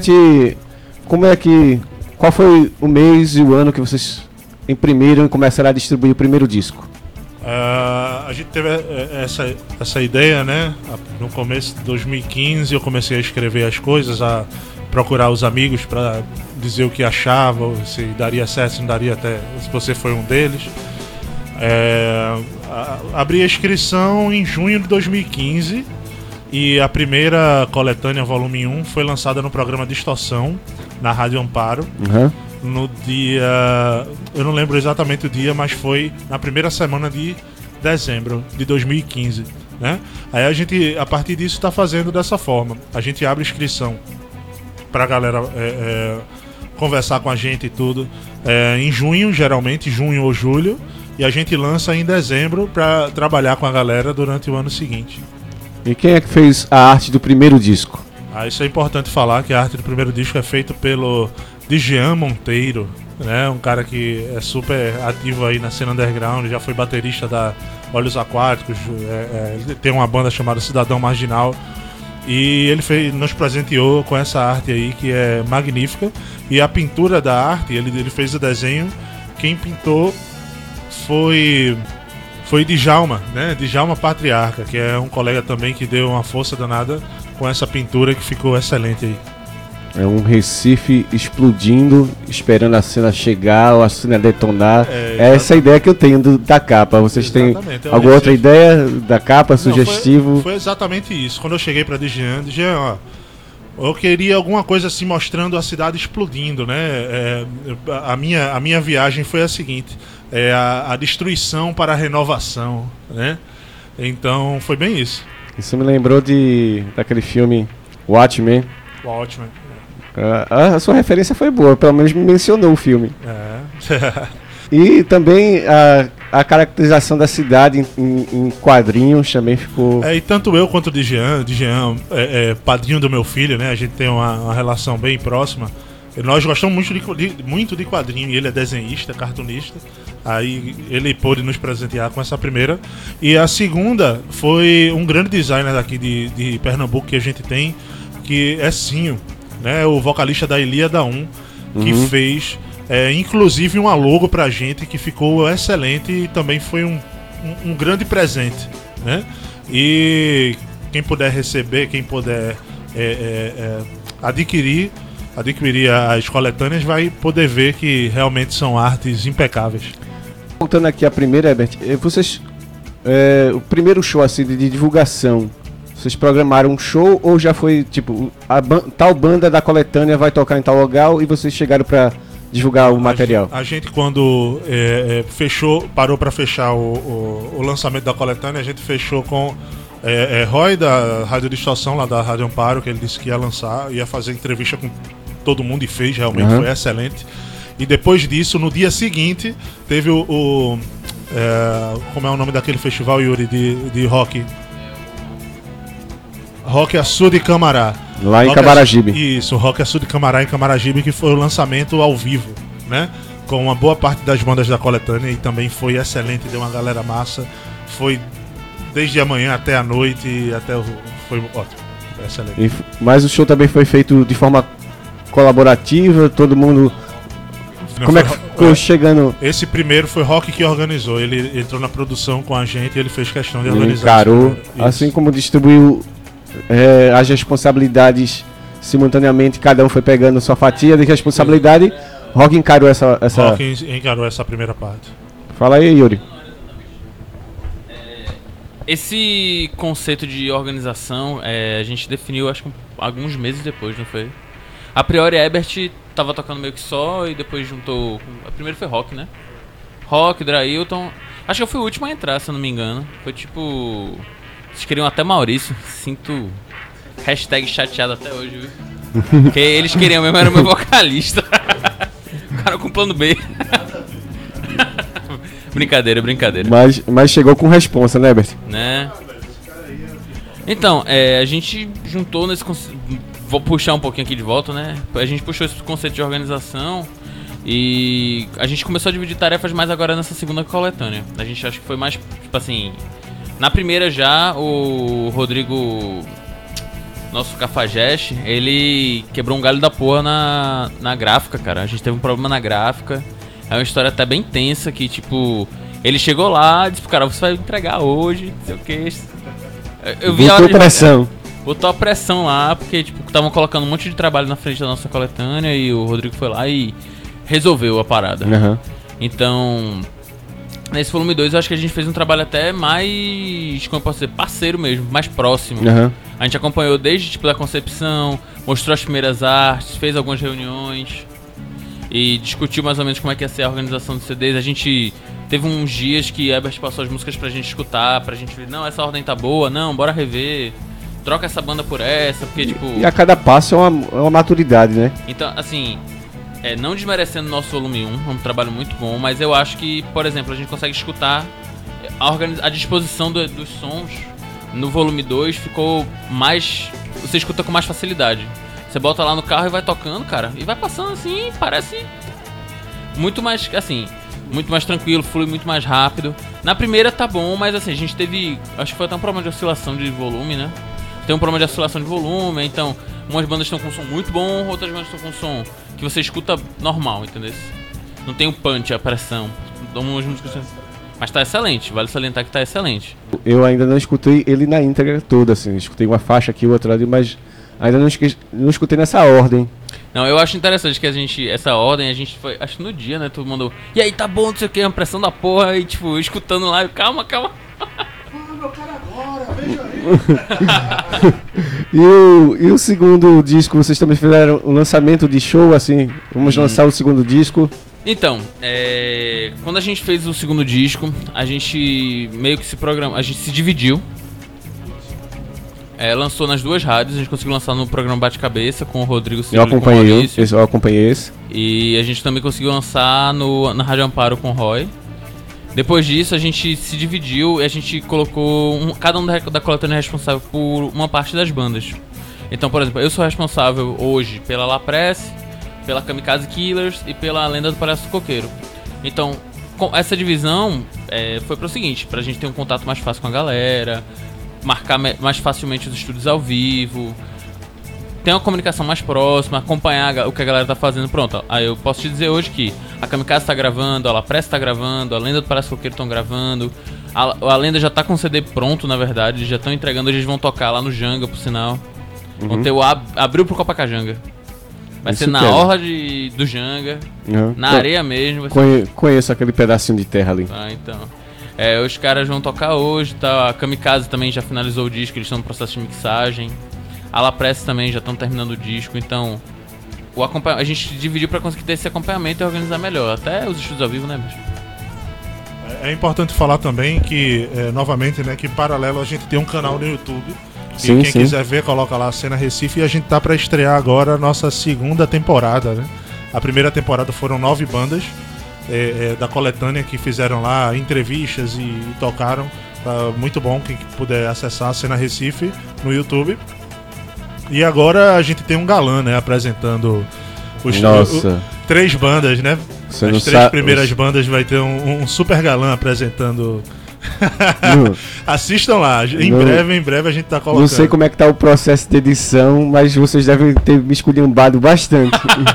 qual foi o mês e o ano que vocês imprimiram e começaram a distribuir o primeiro disco? A gente teve essa ideia, né? No começo de 2015 eu comecei a escrever as coisas, a procurar os amigos para dizer o que achava, se daria certo, se não daria, até se você foi um deles. Abri a inscrição em junho de 2015 e a primeira coletânea, volume 1, foi lançada no programa Distorção, na Rádio Amparo. No dia... eu não lembro exatamente o dia, mas foi na primeira semana de dezembro de 2015, né? Aí a gente, a partir disso, está fazendo dessa forma. A gente abre inscrição pra galera conversar com a gente e tudo em junho, geralmente, junho ou julho. E a gente lança em dezembro para trabalhar com a galera durante o ano seguinte. E quem é que fez a arte do primeiro disco? Isso é importante falar, que a arte do primeiro disco é feita pelo Jean Monteiro, né? Um cara que é super ativo aí na cena underground, já foi baterista da Olhos Aquáticos, ele tem uma banda chamada Cidadão Marginal. E ele nos presenteou com essa arte aí, que é magnífica. E a pintura da arte, ele fez o desenho, quem pintou foi Djalma, né? Djalma Patriarca, que é um colega também que deu uma força danada com essa pintura que ficou excelente aí. É um Recife explodindo, esperando a cena chegar ou a cena detonar. É essa a ideia que eu tenho da capa. Vocês têm alguma outra ideia da capa, sugestivo? Foi exatamente isso. Quando eu cheguei pra Djalma, ó, eu queria alguma coisa assim mostrando a cidade explodindo, né? A minha viagem foi a seguinte: a destruição para a renovação, né? Então foi bem isso. Isso me lembrou daquele filme Watchmen. Watchmen. A sua referência foi boa, pelo menos me mencionou o filme. E também a caracterização da cidade em quadrinhos também ficou... E tanto eu quanto o Djalma é padrinho do meu filho, né? A gente tem uma relação bem próxima. Nós gostamos muito de quadrinho, e ele é desenhista, cartunista. Aí ele pôde nos presentear com essa primeira. E a segunda foi um grande designer daqui de Pernambuco que a gente tem, que é Sinho, né? O vocalista da Ilíada 1, que fez inclusive uma logo pra gente que ficou excelente e também foi um grande presente, né? E quem puder receber, quem puder adquirir as coletâneas vai poder ver que realmente são artes impecáveis. Voltando aqui a primeira, Herbert, vocês... o primeiro show assim de divulgação, vocês programaram um show ou já foi tipo tal banda da coletânea vai tocar em tal lugar e vocês chegaram pra divulgar o material? A gente quando parou pra fechar o lançamento da coletânea, a gente fechou com Roy da Rádio Distorção, lá da Rádio Amparo, que ele disse que ia lançar, ia fazer entrevista com todo mundo e fez, realmente foi excelente. E depois disso, no dia seguinte, teve como é o nome daquele festival, Yuri, de rock? Rock Açu de Camará. Lá em Camaragibe. Isso, Rock Açu de Camará em Camaragibe, que foi o lançamento ao vivo, né? Com uma boa parte das bandas da coletânea e também foi excelente, deu uma galera massa. Foi desde a manhã até a noite e foi ótimo, foi excelente. Mas o show também foi feito de forma colaborativa, todo mundo... Como é que ficou chegando? Esse primeiro foi Rock que organizou. Ele entrou na produção com a gente e ele fez questão de organizar. Encarou, assim como distribuiu as responsabilidades simultaneamente, cada um foi pegando sua fatia de responsabilidade. Rock encarou essa... Rock encarou essa primeira parte. Fala aí, Yuri. Esse conceito de organização a gente definiu, acho que alguns meses depois, não foi? A priori, Herbert tava tocando meio que só e depois juntou... Primeiro foi Rock, né? Rock, Drailton... Acho que eu fui o último a entrar, se eu não me engano. Foi tipo... Vocês queriam até Maurício. Sinto... Hashtag chateado até hoje, viu? Porque eles queriam mesmo, era o meu vocalista. O cara com plano B. Brincadeira. Mas chegou com responsa, né, Herbert? Né? Então, a gente juntou nesse conceito... Vou puxar um pouquinho aqui de volta, né? A gente puxou esse conceito de organização e a gente começou a dividir tarefas mais agora nessa segunda coletânea. A gente acha que foi mais, tipo assim... Na primeira já, o Rodrigo, nosso cafajeste, ele quebrou um galho da porra na gráfica, cara. A gente teve um problema na gráfica. É uma história até bem tensa que, tipo... Ele chegou lá e disse pro cara, você vai entregar hoje, não sei o que. Eu vi a hora de... pressão. Botou a pressão lá, porque tipo, estavam colocando um monte de trabalho na frente da nossa coletânea e o Rodrigo foi lá e resolveu a parada. Uhum. Então, nesse volume 2 eu acho que a gente fez um trabalho até mais, como eu posso dizer, parceiro mesmo, mais próximo. Uhum. A gente acompanhou desde tipo da concepção, mostrou as primeiras artes, fez algumas reuniões e discutiu mais ou menos como é que ia ser a organização dos CDs. A gente teve uns dias que Herbert passou as músicas pra gente escutar, pra gente ver, não, essa ordem tá boa, não, bora rever. Troca essa banda por essa, porque tipo... E a cada passo é uma maturidade, né? Então, assim, não desmerecendo o nosso volume 1, é um trabalho muito bom, mas eu acho que, por exemplo, a gente consegue escutar a disposição dos sons no volume 2 ficou mais... Você escuta com mais facilidade. Você bota lá no carro e vai tocando, cara, e vai passando assim, parece muito mais, assim, muito mais tranquilo, flui muito mais rápido. Na primeira tá bom, mas assim, a gente teve, acho que foi até um problema de oscilação de volume, né? Tem um problema de oscilação de volume, então umas bandas estão com um som muito bom, outras bandas estão com um som que você escuta normal, entendeu? Não tem o punch, a pressão. Umas músicas... Mas tá excelente, vale salientar que tá excelente. Eu ainda não escutei ele na íntegra toda, assim, escutei uma faixa aqui, outra ali, mas ainda não escutei nessa ordem. Não, eu acho interessante que essa ordem, a gente foi, acho que no dia, né, todo mundo, e aí, tá bom, não sei o que, uma pressão da porra, e tipo, escutando lá, calma. Meu cara agora, veja aí. E o segundo disco, vocês também fizeram um lançamento de show, assim, vamos lançar o segundo disco. Então, quando a gente fez o segundo disco, a gente meio que a gente se dividiu. Lançou nas duas rádios, a gente conseguiu lançar no programa Bate-Cabeça com o Rodrigo Silva e com o Maurício. Eu acompanhei esse. E a gente também conseguiu lançar na Rádio Amparo com o Roy. Depois disso, a gente se dividiu e a gente colocou... cada um da coletânea é responsável por uma parte das bandas. Então, por exemplo, eu sou responsável hoje pela La Presse, pela Kamikaze Killers e pela Lenda do Palhaço Coqueiro. Então, essa divisão foi pro seguinte, pra gente ter um contato mais fácil com a galera, marcar mais facilmente os estúdios ao vivo, ter uma comunicação mais próxima, acompanhar o que a galera tá fazendo. Pronto, aí eu posso te dizer hoje que a Kamikaze tá gravando, a La Presse tá gravando, a Lenda do Palhaço Coqueiro estão gravando, a Lenda já tá com o CD pronto, na verdade, eles já estão entregando, eles vão tocar lá no Janga, por sinal. Vão ter o Abril pro Copacajanga. Vai Isso ser na quero. orla do Janga, Uhum. na areia mesmo. Vai ser... Conheço aquele pedacinho de terra ali. Ah, então. Os caras vão tocar hoje, tá? A Kamikaze também já finalizou o disco, eles estão no processo de mixagem. A La Presse também já estão terminando o disco, então a gente dividiu pra conseguir ter esse acompanhamento e organizar melhor. Até os estudos ao vivo, né, bicho? É importante falar também que, novamente, né, que paralelo a gente tem um canal no YouTube. Sim, E quem sim. quiser ver, coloca lá a Cena Recife. E a gente tá pra estrear agora a nossa segunda temporada, né? A primeira temporada foram 9 bandas da coletânea que fizeram lá entrevistas e tocaram. Tá muito bom, quem puder acessar a Cena Recife no YouTube. E agora a gente tem um galã, né, apresentando Nossa. 3 bandas, né? Você não As 3 sabe- primeiras bandas vai ter um super galã apresentando. Não. Assistam lá, em Não. breve a gente tá colocando. Não sei como é que tá o processo de edição, mas vocês devem ter me esculhambado bastante.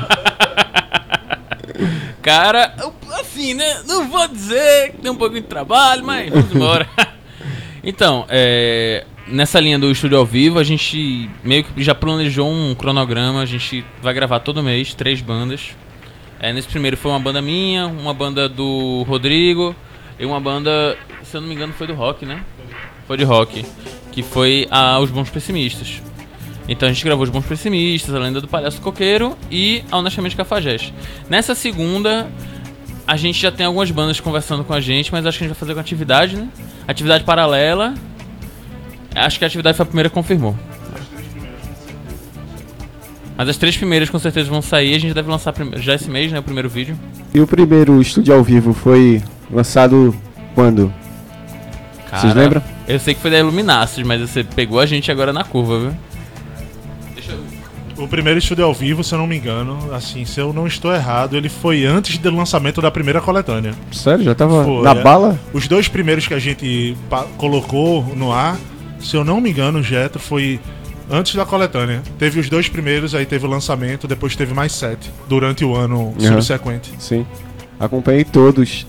Cara, assim, né? Não vou dizer que tem um pouquinho de trabalho, mas vamos embora. Então, nessa linha do estúdio ao vivo, a gente meio que já planejou um cronograma. A gente vai gravar todo mês 3 bandas. Nesse primeiro foi uma banda minha, uma banda do Rodrigo e uma banda, se eu não me engano, foi do rock, né? Foi de rock, que foi Os Bons Pessimistas. Então a gente gravou Os Bons Pessimistas, A Lenda do Palhaço Coqueiro e a Honestamente Cafajeste. Nessa segunda, a gente já tem algumas bandas conversando com a gente, mas acho que a gente vai fazer com atividade, né? Atividade paralela. Acho que a atividade foi a primeira que confirmou. Mas as 3 primeiras com certeza vão sair. A gente deve lançar já esse mês, né? O primeiro vídeo. E o primeiro estúdio ao vivo foi lançado quando? Vocês lembram? Eu sei que foi da Iluminaces, mas você pegou a gente agora na curva, viu? Deixa eu... O primeiro estúdio ao vivo, se eu não me engano, assim, se eu não estou errado, ele foi antes do lançamento da primeira coletânea. Sério? Já tava Foi, na bala? Os 2 primeiros que a gente colocou no ar, se eu não me engano, o Jetro foi antes da coletânea. Teve os 2 primeiros, aí teve o lançamento, depois teve mais 7 durante o ano subsequente. Sim. Acompanhei todos.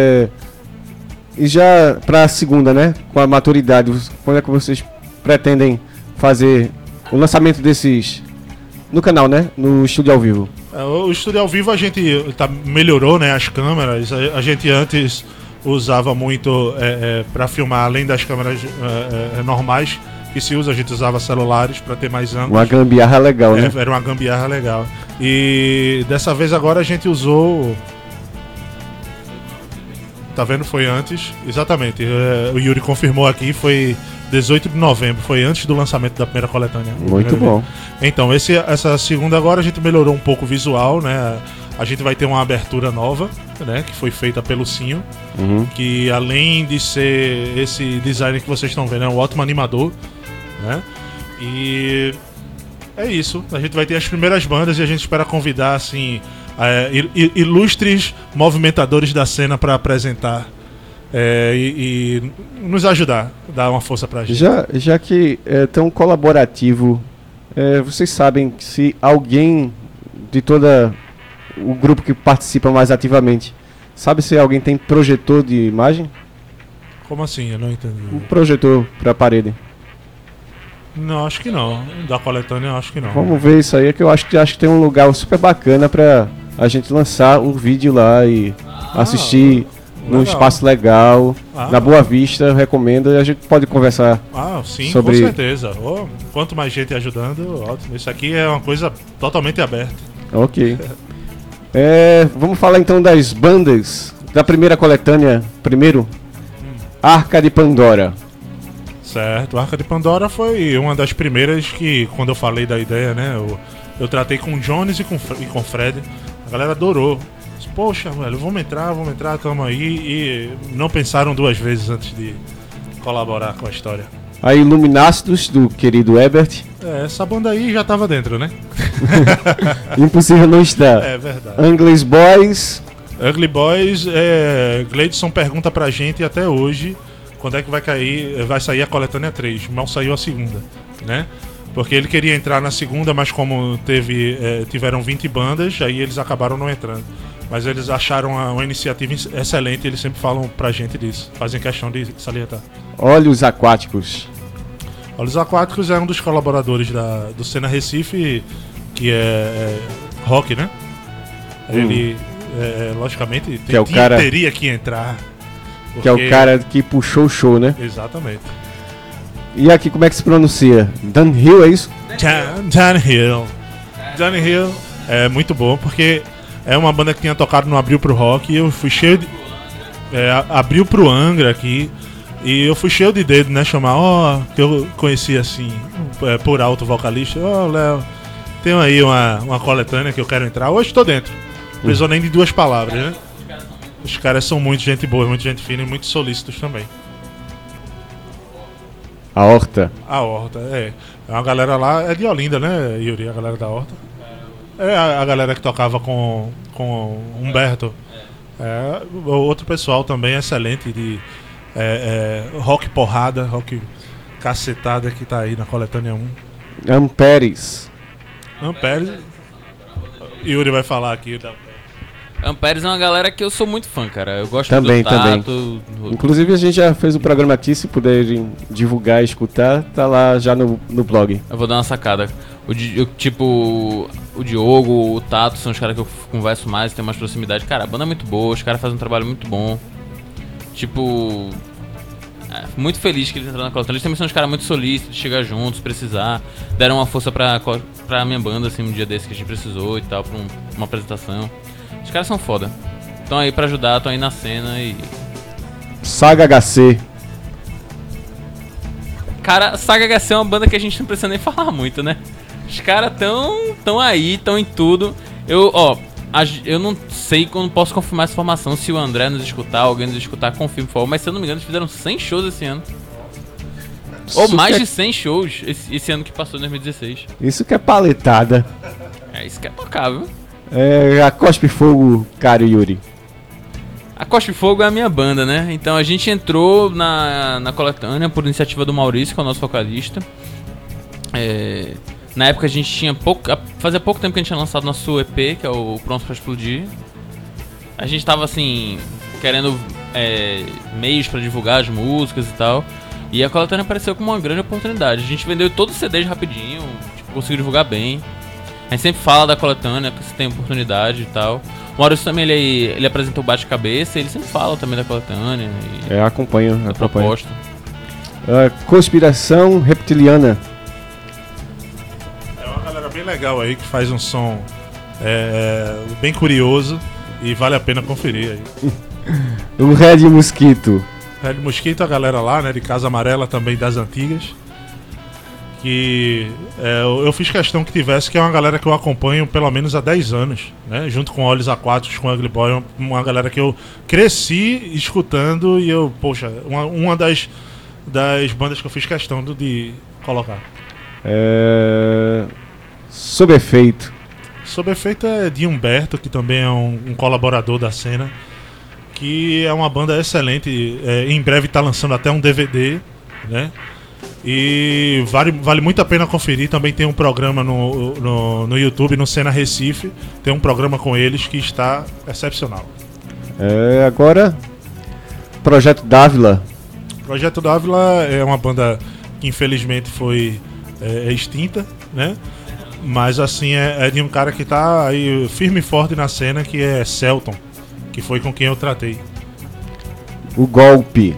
E já pra segunda, né? Com a maturidade, quando é que vocês pretendem fazer o lançamento desses no canal, né? No estúdio ao vivo? O estúdio ao vivo a gente melhorou, né, as câmeras. A gente antes usava muito para filmar, além das câmeras normais que se usa, a gente usava celulares para ter mais ângulos. Uma gambiarra legal, né? Era uma gambiarra legal. E dessa vez agora a gente usou... Tá vendo? Foi antes. Exatamente. O Yuri confirmou aqui, foi 18 de novembro. Foi antes do lançamento da primeira coletânea. Muito bom. Então, essa segunda agora a gente melhorou um pouco o visual, né? A gente vai ter uma abertura nova, né? Que foi feita pelo Sinho. Uhum. Que além de ser esse design que vocês estão vendo, é um ótimo animador, né? E é isso. A gente vai ter as primeiras bandas e a gente espera convidar, assim... ilustres movimentadores da cena para apresentar e nos ajudar, dar uma força pra gente. Já que é tão colaborativo, vocês sabem que se alguém de toda o grupo que participa mais ativamente, sabe se alguém tem projetor de imagem? Como assim? Eu não entendi. Um projetor pra parede. Não, acho que não. Da coletânea, acho que não. Vamos ver isso aí, que eu acho que tem um lugar super bacana pra a gente lançar o vídeo lá e assistir num legal. espaço legal, Ah. na Boa Vista, eu recomendo, e a gente pode conversar. Sim, sobre- com certeza. Quanto mais gente ajudando, ótimo. Isso aqui é uma coisa totalmente aberta. Ok. Vamos falar então das bandas da primeira coletânea. Primeiro, Arca de Pandora. Certo. Arca de Pandora foi uma das primeiras que, quando eu falei da ideia, né, eu tratei com o Jones e com o Fred. A galera adorou. Disse, poxa, velho, vamos entrar, tamo aí. E não pensaram 2 vezes antes de colaborar com a história. A Iluminácidos, do querido Ebert. Essa banda aí já tava dentro, né? Impossível não estar. É verdade. Angles Boys. Ugly Boys, Gleidson pergunta pra gente até hoje quando é que vai sair a coletânea 3. Mal saiu a segunda, né? Porque ele queria entrar na segunda, mas como tiveram 20 bandas, aí eles acabaram não entrando. Mas eles acharam uma iniciativa excelente, eles sempre falam pra gente disso, fazem questão de salientar. Olhos Aquáticos. Olhos Aquáticos é um dos colaboradores do Cena Recife, que rock, né? Ele, logicamente, Que é o cara- teria que entrar. Que é o porque- cara que puxou o show, né? Exatamente. E aqui, como é que se pronuncia? Dunhill, é isso? Dunhill. Dunhill é muito bom porque é uma banda que tinha tocado no Abril pro Rock e eu fui cheio de. Abriu pro Angra aqui e eu fui cheio de dedo, né? Chamar, que eu conheci assim, por alto o vocalista. Léo, tem aí uma coletânea que eu quero entrar. Hoje tô dentro. Não precisou nem de 2 palavras, né? Os caras são muito gente boa, muito gente fina e muito solícitos também. A Horta. A Horta, é uma galera lá, é de Olinda, né, Yuri? A galera da Horta. É a galera que tocava com Humberto. O outro pessoal também excelente de rock porrada, rock cacetada que tá aí na coletânea 1. Amperes. Ampere. Yuri vai falar aqui. Amperes é uma galera que eu sou muito fã, cara. Eu gosto Também, do Tato. Inclusive a gente já fez um programa aqui, se puderem divulgar e escutar, tá lá já no blog. Eu vou dar uma sacada. O Diogo, o Tato são os caras que eu converso mais, tenho mais proximidade. Cara, a banda é muito boa, os caras fazem um trabalho muito bom. Muito feliz que eles entraram na coletânea. Eles também são uns caras muito solícitos de chegar juntos, precisar. Deram uma força pra minha banda, assim, um dia desse que a gente precisou e tal, pra uma apresentação. Os caras são foda. Estão aí pra ajudar, estão aí na cena e... Saga HC. Cara, Saga HC é uma banda que a gente não precisa nem falar muito, né? Os caras tão aí, tão em tudo. Eu não sei quando posso confirmar essa informação. Se o André nos escutar, alguém nos escutar, confirme, por favor. Mas se eu não me engano, eles fizeram 100 shows esse ano. Ou mais de 100 shows esse ano que passou, em 2016. Isso que é paletada. É isso que é tocar, viu? A Cospe Fogo, cara, Yuri. A Cospe Fogo é a minha banda, né? Então a gente entrou na coletânea por iniciativa do Maurício, que é o nosso vocalista. Na época a gente tinha fazia pouco tempo que a gente tinha lançado nosso EP, que é o Pronto Pra Explodir. A gente tava assim, querendo meios pra divulgar as músicas e tal. E a coletânea apareceu como uma grande oportunidade. A gente vendeu todos os CDs rapidinho, conseguiu divulgar bem. A gente sempre fala da coletânea, que se tem oportunidade e tal. O Maurício também, ele apresentou o Bate-Cabeça, ele sempre fala também da coletânea e Acompanho. da proposta. Conspiração Reptiliana. É uma galera bem legal aí que faz um som bem curioso e vale a pena conferir aí. O Red Mosquito. Red Mosquito, a galera lá, né, de Casa Amarela também das antigas. Que eu fiz questão que tivesse, que é uma galera que eu acompanho pelo menos há 10 anos, né? Junto com Olhos Aquáticos, com Ugly Boy, uma galera que eu cresci escutando e eu, poxa, uma das bandas que eu fiz questão de colocar. Sob Efeito. Sob Efeito é de Humberto, que também é um colaborador da cena, que é uma banda excelente, em breve está lançando até um DVD, né? E vale muito a pena conferir. Também tem um programa no YouTube, no Cena Recife. Tem um programa com eles que está excepcional. Agora, Projeto Dávila. Projeto Dávila é uma banda que infelizmente foi extinta, né? Mas assim, é de um cara que tá aí firme e forte na cena, que é Celton, que foi com quem eu tratei. O Golpe.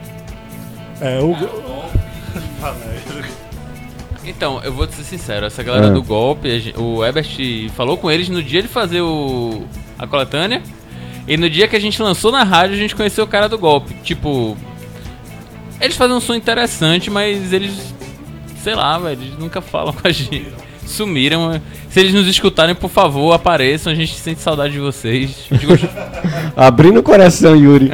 Então, eu vou te ser sincero, essa galera do Golpe, o Ebert falou com eles no dia de fazer a coletânea, e no dia que a gente lançou na rádio, a gente conheceu o cara do Golpe. Tipo, eles fazem um som interessante, mas eles, sei lá, velho, eles nunca falam com a gente. Sumiram. Se eles nos escutarem, por favor, apareçam, a gente sente saudade de vocês. Abrindo o coração, Yuri.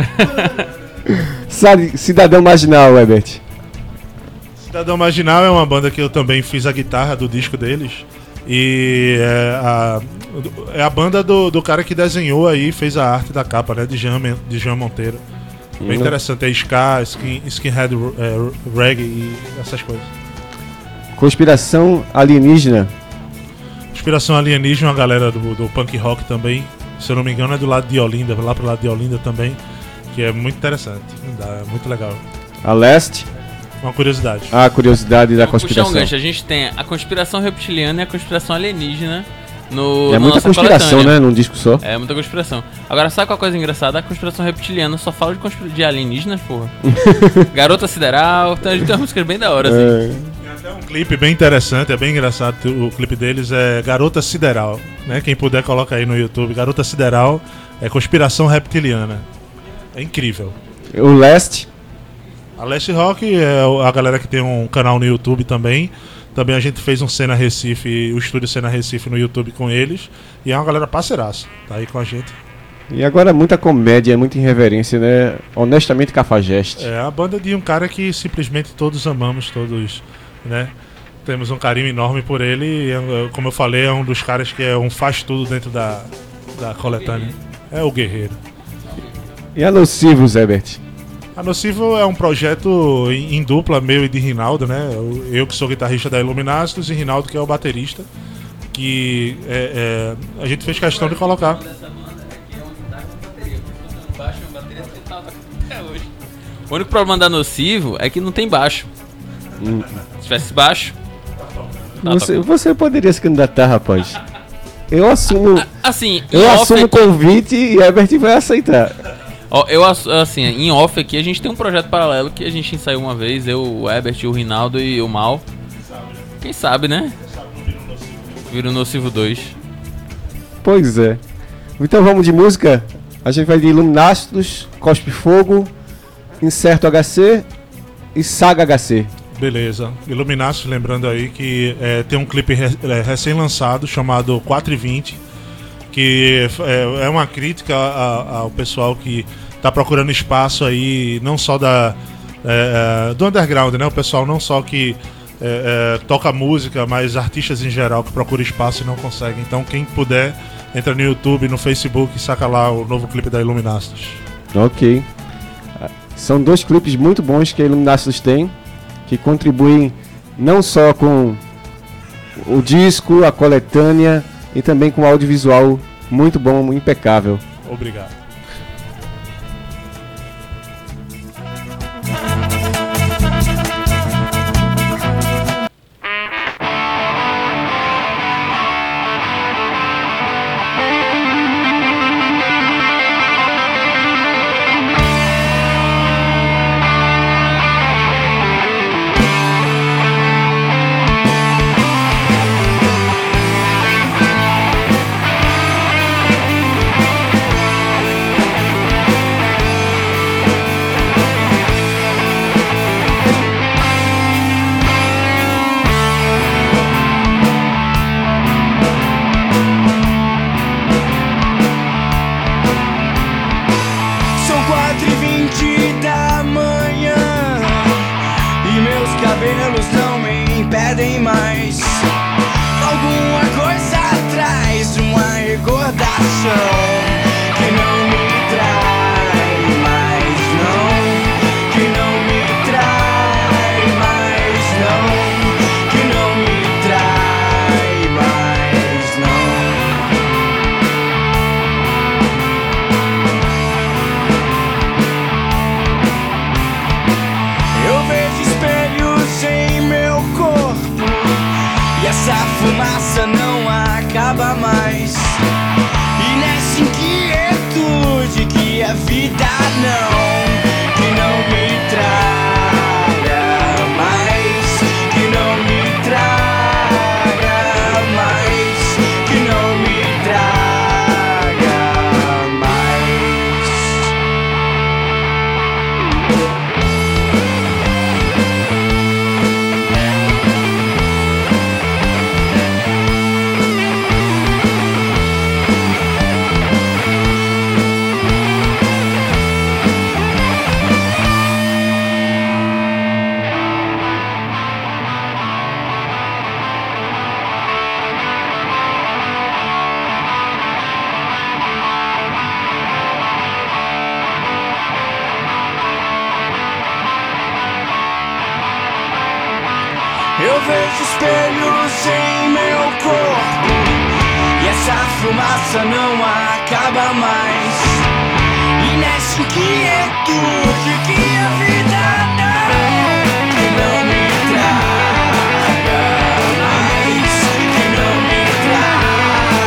Cidadão Marginal, Ebert. Cidadão Marginal é uma banda que eu também fiz a guitarra do disco deles. E é a banda do cara que desenhou aí, fez a arte da capa, né? De Jean Monteiro. Bem interessante, é ska, skinhead reggae e essas coisas. Conspiração Alienígena. Conspiração Alienígena, uma galera do punk rock também. Se eu não me engano é do lado de Olinda, lá pro lado de Olinda também. Que é muito interessante, é muito legal. A Leste. Uma curiosidade. A curiosidade da Vou puxar conspiração. um gancho. A gente tem a conspiração reptiliana e a conspiração alienígena. no É na muita nossa conspiração, coletânea. né? Num disco só. É muita conspiração. Agora, sabe qual coisa engraçada? A conspiração reptiliana só fala de alienígenas, porra. Garota Sideral, então a gente tem uma música bem da hora, assim. Tem até um clipe bem interessante, é bem engraçado. O clipe deles é Garota Sideral, né? Quem puder coloca aí no YouTube. Garota Sideral é conspiração reptiliana. É incrível. O Last. A Last Rock é a galera que tem um canal no YouTube também. Também a gente fez um Cena Recife, o estúdio Cena Recife no YouTube com eles. E é uma galera parceiraça, tá aí com a gente. E agora muita comédia, muita irreverência, né? Honestamente cafajeste. É a banda de um cara que simplesmente todos amamos, todos, né? Temos um carinho enorme por ele. E, como eu falei, é um dos caras que é um faz-tudo dentro da coletânea. É o guerreiro. E a Nocivos, Herbert? A Nocivo é um projeto em dupla, meu e de Rinaldo, né? Eu que sou guitarrista da Iluminastos e Rinaldo que é o baterista. Que a gente fez questão de colocar. O único problema da Nocivo é que não tem baixo. Se tivesse baixo... Você poderia se candidatar, rapaz. Eu assumo. Assim, Eu assumo o convite e Herbert vai aceitar. Ó, assim, em off aqui a gente tem um projeto paralelo que a gente ensaiou uma vez, eu, o Herbert, o Rinaldo e o Mal. Quem sabe, né? Vira o Nocivo 2. Pois é. Então vamos de música. A gente vai de Iluminastos, Cospe Fogo, Incerto HC e Saga HC. Beleza. Iluminastos, lembrando aí que tem um clipe recém-lançado chamado 4:20, que é uma crítica ao pessoal que tá procurando espaço aí, não só do underground, né? O pessoal não só que toca música, mas artistas em geral que procuram espaço e não conseguem. Então quem puder, entra no YouTube, no Facebook e saca lá o novo clipe da Iluminastos. Ok. São dois clipes muito bons que a Iluminastos tem, que contribuem não só com o disco, a coletânea e também com o audiovisual muito bom, impecável. Obrigado. São 4:20 da manhã e meus cabelos não me impedem mais. Alguma coisa atrás, uma recordação que não me trai mais, não. Que não me trai mais, não. Que não me trai mais, não. Eu vejo espelhos em meu corpo e essa fumaça não acaba mais. E nessa inquietude que a vida que não me traga mais, que não me traga mais, que não me traga mais. Eu vejo espelhos em meu corpo e essa fumaça não acaba mais. E nessa inquietude que a vida que não me traga mais, que não me traga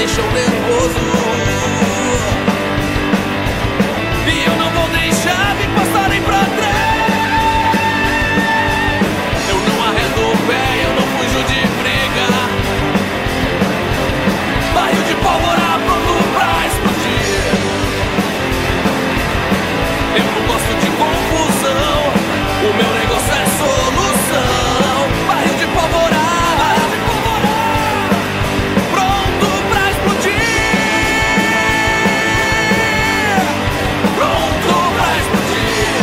deixam nervoso. E eu não vou deixar me passarem pra trás. Eu não arredo o pé, eu não fujo de briga. Barril de pólvora pronto pra explodir. Eu não gosto de confusão, o meu negócio é solução. Barril de pólvora, pronto pra explodir. Pronto pra explodir.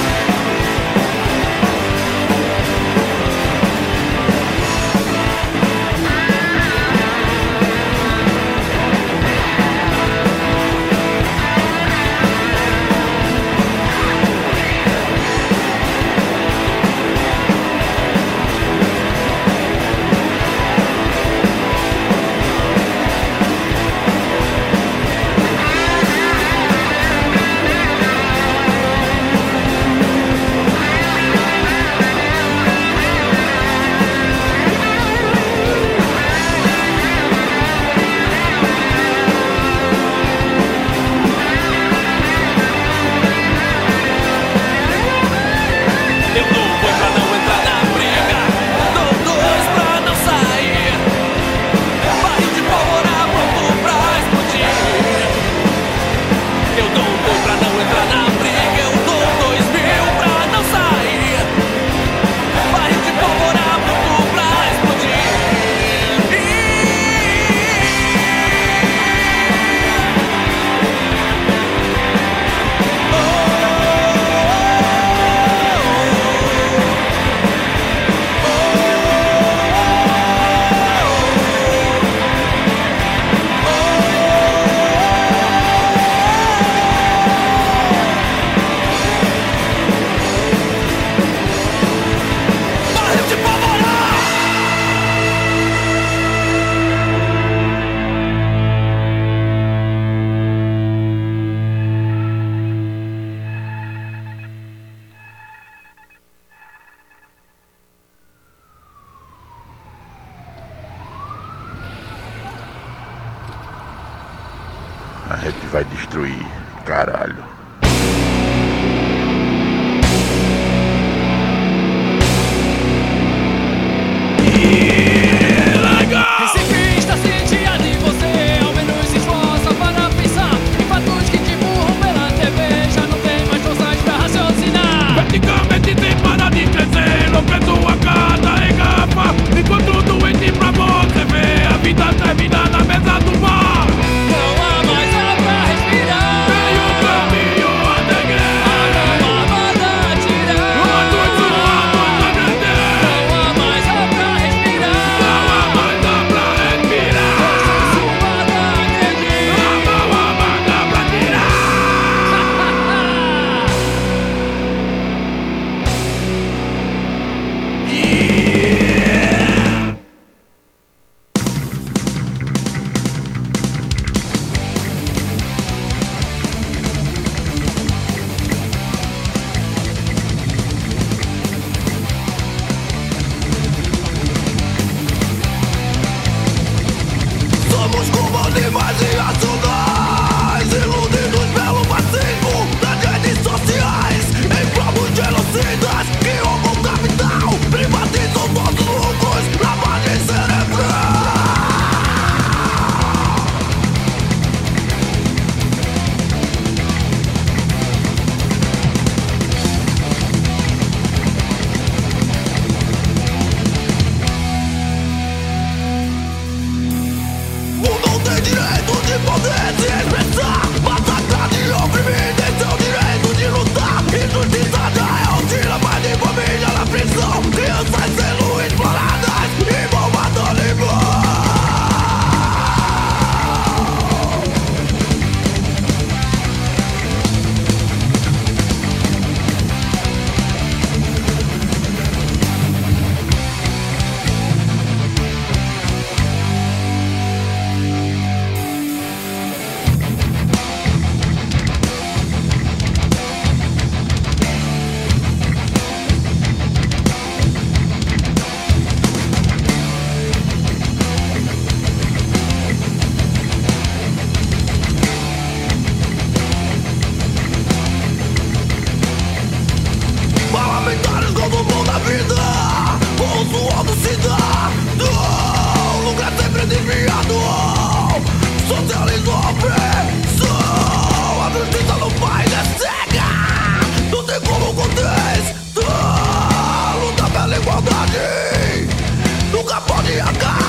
Eu dou um boi pra não entrar na briga, dou dois pra não sair. Barril de pólvora pronto pra explodir. Eu dou um boi pra não entrar na briga, eu dou 2000 pra não sair. Barril de pólvora pronto pra explodir. Barril de pólvora! A gente vai destruir, caralho. Recifista, sentia de você, ao menos se esforça para pensar em fatos que te empurram pela TV, já não tem mais forças pra raciocinar. Praticamente sem parar de crescer, rompendo a cada engarrafa. Enquanto doente pra você ver a vida termina na mesa do bar. Não há mais ar pra respirar. Veio pra mim. eles vão opressão. A justiça no país é cega, não tem como contestar. Luta pela igualdade nunca pode acabar.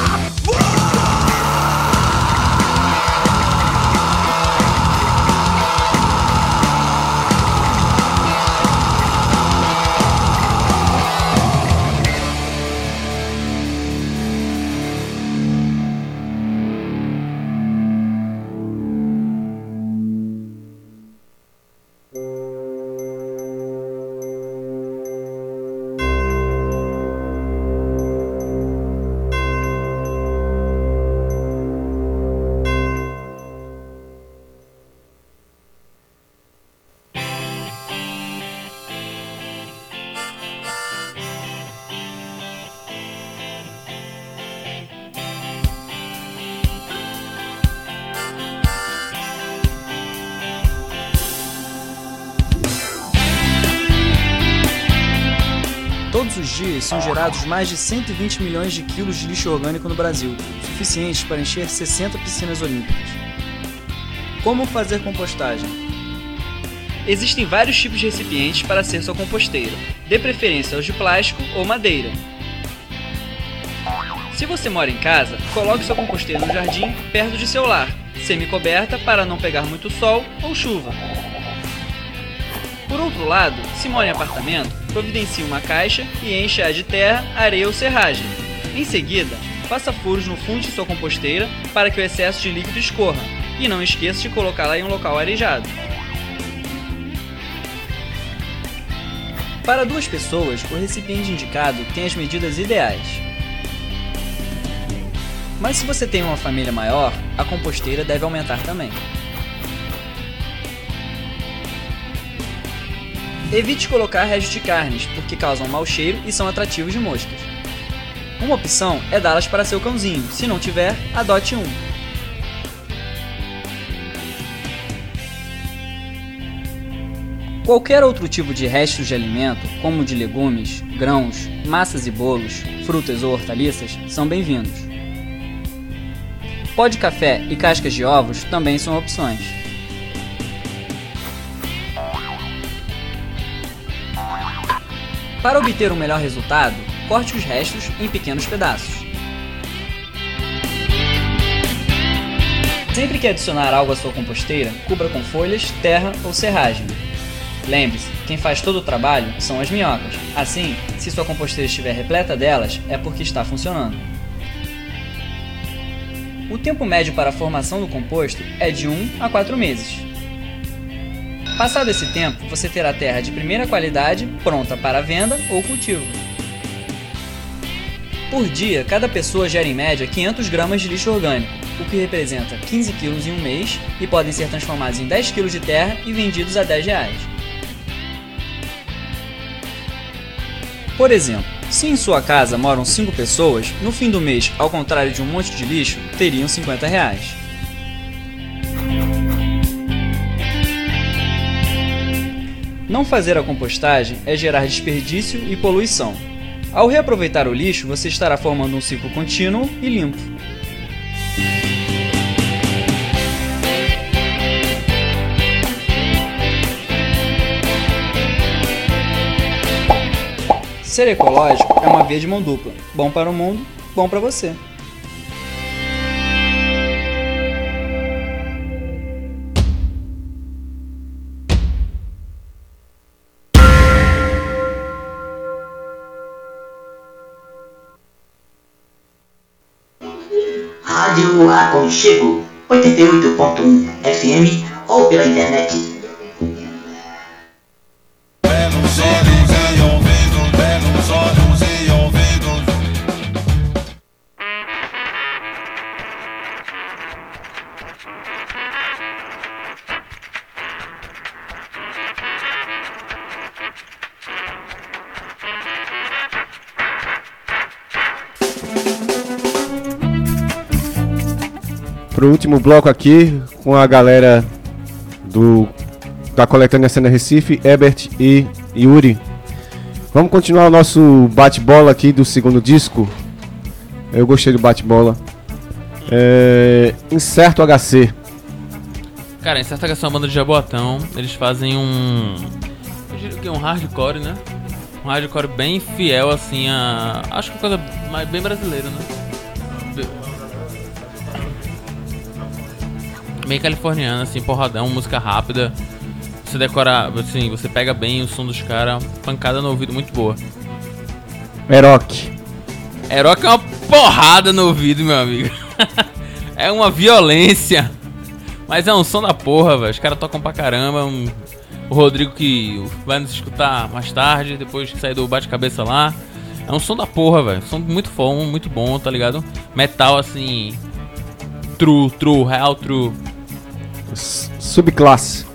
Todos os dias são gerados mais de 120 milhões de quilos de lixo orgânico no Brasil, suficientes para encher 60 piscinas olímpicas. Como fazer compostagem? Existem vários tipos de recipientes para ser sua composteira, dê preferência aos de plástico ou madeira. Se você mora em casa, coloque sua composteira no jardim perto de seu lar, semi-coberta para não pegar muito sol ou chuva. Por outro lado, se mora em apartamento, providencie uma caixa e encha-a de terra, areia ou serragem. Em seguida, faça furos no fundo de sua composteira para que o excesso de líquido escorra e não esqueça de colocá-la em um local arejado. Para 2 pessoas, o recipiente indicado tem as medidas ideais. Mas se você tem uma família maior, a composteira deve aumentar também. Evite colocar restos de carnes, porque causam mau cheiro e são atrativos de moscas. Uma opção é dá-las para seu cãozinho, se não tiver, adote um. Qualquer outro tipo de restos de alimento, como de legumes, grãos, massas e bolos, frutas ou hortaliças, são bem-vindos. Pó de café e cascas de ovos também são opções. Para obter um melhor resultado, corte os restos em pequenos pedaços. Sempre que adicionar algo à sua composteira, cubra com folhas, terra ou serragem. Lembre-se, quem faz todo o trabalho são as minhocas. Assim, se sua composteira estiver repleta delas, é porque está funcionando. O tempo médio para a formação do composto é de 1 a 4 meses. Passado esse tempo, você terá terra de primeira qualidade, pronta para venda ou cultivo. Por dia, cada pessoa gera em média 500 gramas de lixo orgânico, o que representa 15 quilos em um mês e podem ser transformados em 10 quilos de terra e vendidos a R$10. Por exemplo, se em sua casa moram 5 pessoas, no fim do mês, ao contrário de um monte de lixo, teriam R$50. Não fazer a compostagem é gerar desperdício e poluição. Ao reaproveitar o lixo, você estará formando um ciclo contínuo e limpo. Ser ecológico é uma via de mão dupla. Bom para o mundo, bom para você. Rádio Aconchego 88.1 FM ou pela internet. Pelos olhos e ouvidos, pelos olhos e ouvidos. Pro último bloco aqui, com a galera da Coletânea Cena Recife, Ebert e Yuri. Vamos continuar o nosso bate-bola aqui do segundo disco. Eu gostei do bate-bola. Incerto HC. Cara, Incerta Canção é uma banda de Jaboatão. Eles fazem eu diria que um hardcore, né? Um hardcore bem fiel, assim, acho que é coisa bem brasileira, né? Bem californiana, assim, porradão, música rápida. Você decora, assim, você pega bem o som dos caras, pancada no ouvido muito boa. Erock. Erock é uma porrada no ouvido, meu amigo. É uma violência. Mas é um som da porra, velho. Os caras tocam pra caramba. O Rodrigo que vai nos escutar mais tarde, depois que sair do bate-cabeça lá. É um som da porra, velho. Som muito bom, tá ligado? Metal, assim... True, real true. Subclasse.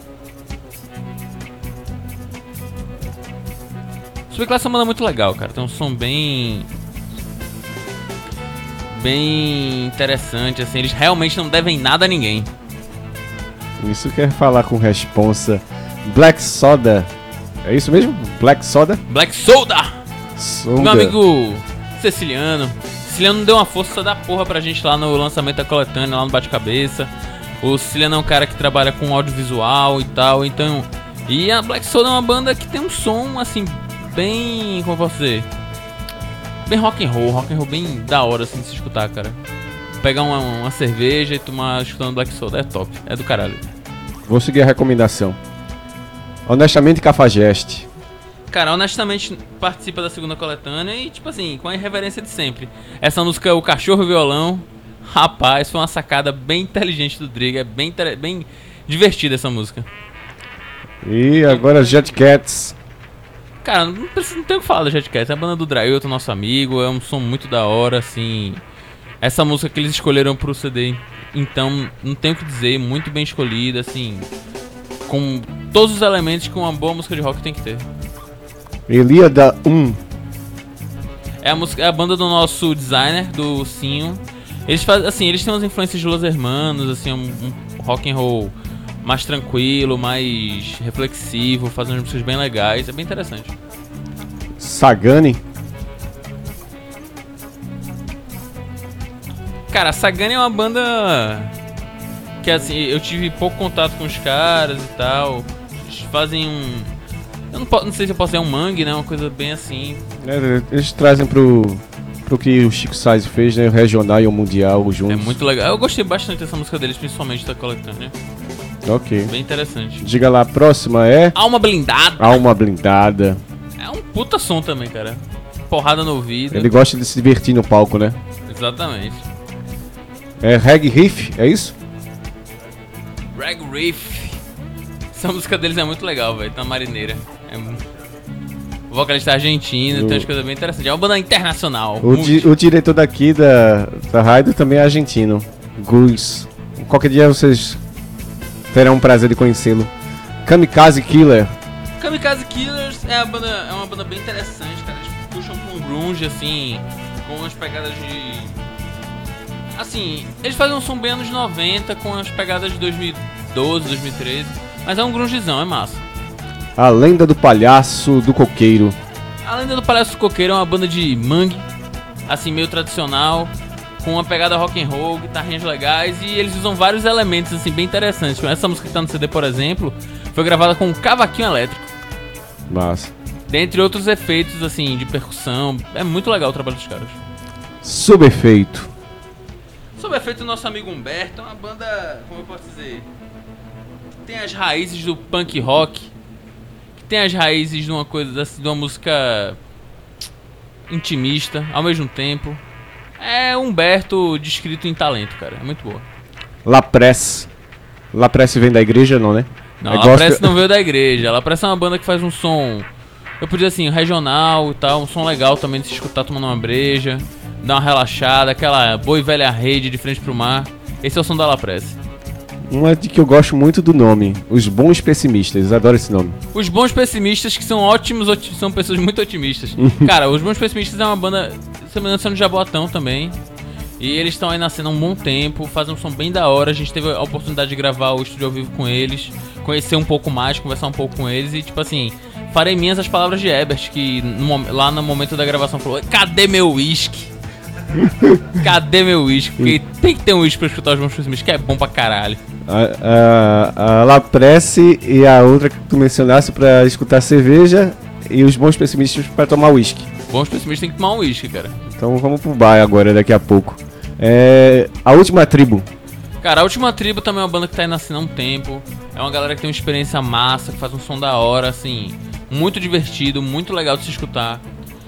Subclasse é uma banda muito legal, cara. Tem um som bem interessante, assim. Eles realmente não devem nada a ninguém. Isso quer falar com responsa. Black Soda. É isso mesmo? Black Soda? Black Soda! Meu amigo Ceciliano deu uma força da porra pra gente lá no lançamento da coletânea, lá no Bate-Cabeça. O Ceciliano é um cara que trabalha com audiovisual e tal, então... E a Black Soda é uma banda que tem um som, assim, bem... Como eu posso dizer? Bem rock and roll bem da hora, assim, de se escutar, cara. Pegar uma cerveja e tomar escutando Black Soda é top, é do caralho. Vou seguir a recomendação. Honestamente, Cafajeste. Cara, honestamente, participa da segunda coletânea e, tipo assim, com a irreverência de sempre. Essa música, O Cachorro Violão, rapaz, foi uma sacada bem inteligente do Driga. É bem divertida essa música. E agora Jet Cats. Cara, não tem o que falar da Jet Cats. É a banda do Drailton, nosso amigo. É um som muito da hora, assim. Essa música que eles escolheram pro CD, então, não tem o que dizer. Muito bem escolhida, assim. Com todos os elementos que uma boa música de rock tem que ter. Ilíada 1. É a banda do nosso designer, do Sinho. Eles fazem, assim, eles têm umas influências de Los Hermanos, assim, um rock and roll mais tranquilo, mais reflexivo, fazem umas músicas bem legais, é bem interessante. Sagani. Cara, a Sagani é uma banda que, assim, eu tive pouco contato com os caras e tal. Eles fazem eu não sei se eu posso dizer um mangue, né? Uma coisa bem assim. Eles trazem pro que o Chico Sainz fez, né? O regional e o mundial juntos. É muito legal. Eu gostei bastante dessa música deles, principalmente da coletânea. Ok. Bem interessante. Diga lá, a próxima é... Alma Blindada. Alma Blindada. É um puta som também, cara. Porrada no ouvido. Ele gosta de se divertir no palco, né? Exatamente. É Reg Riff, é isso? Reg Riff. Essa música deles é muito legal, velho. Tá marineira. O vocalista argentino, tem umas coisas bem interessantes. É uma banda internacional. O diretor daqui da rádio também é argentino. Gus. Qualquer dia vocês terão o prazer de conhecê-lo. Kamikaze Killer. Kamikaze Killers é uma banda bem interessante, cara. Eles puxam pra um grunge, assim, com umas pegadas de... Assim, eles fazem um som bem anos 90, com as pegadas de 2012, 2013. Mas é um grungezão, é massa. A Lenda do Palhaço do Coqueiro. A Lenda do Palhaço do Coqueiro é uma banda de mangue, assim, meio tradicional, com uma pegada rock and roll, guitarrinhas legais, e eles usam vários elementos, assim, bem interessantes. Essa música que tá no CD, por exemplo, foi gravada com um cavaquinho elétrico. Massa. Dentre outros efeitos, assim, de percussão. É muito legal o trabalho dos caras. Subefeito. Subefeito do nosso amigo Humberto é uma banda, como eu posso dizer, tem as raízes do punk rock, tem as raízes de uma coisa assim, de uma música intimista ao mesmo tempo. É Humberto descrito em talento, cara. É muito boa. La Presse. La Presse vem da igreja, não, né? Não, La Presse não veio da igreja. La Presse é uma banda que faz um som, eu podia dizer assim, regional e tal, um som legal também de se escutar tomando uma breja, dar uma relaxada, aquela boa e velha rede de frente pro mar. Esse é o som da La Presse. Uma de que eu gosto muito do nome, Os Bons Pessimistas, adoro esse nome. Os Bons Pessimistas, que são ótimos, são pessoas muito otimistas. Cara, Os Bons Pessimistas é uma banda, se não me engano, são de Jaboatão também. E eles estão aí na cena há um bom tempo, fazem um som bem da hora. A gente teve a oportunidade de gravar o estúdio ao vivo com eles, conhecer um pouco mais, conversar um pouco com eles. E tipo assim, farei minhas as palavras de Ebert, que lá no momento da gravação falou: cadê meu uísque? Cadê meu uísque? Porque tem que ter um uísque pra escutar os bons pessimistas, que é bom pra caralho. A La Presse e a outra que tu mencionaste pra escutar cerveja e os bons pessimistas pra tomar uísque. Bons pessimistas tem que tomar um uísque, cara. Então vamos pro bar agora, daqui a pouco. A Última Tribo. Cara, a Última Tribo também é uma banda que tá aí nascendo há um tempo. É uma galera que tem uma experiência massa, que faz um som da hora, assim, muito divertido, muito legal de se escutar.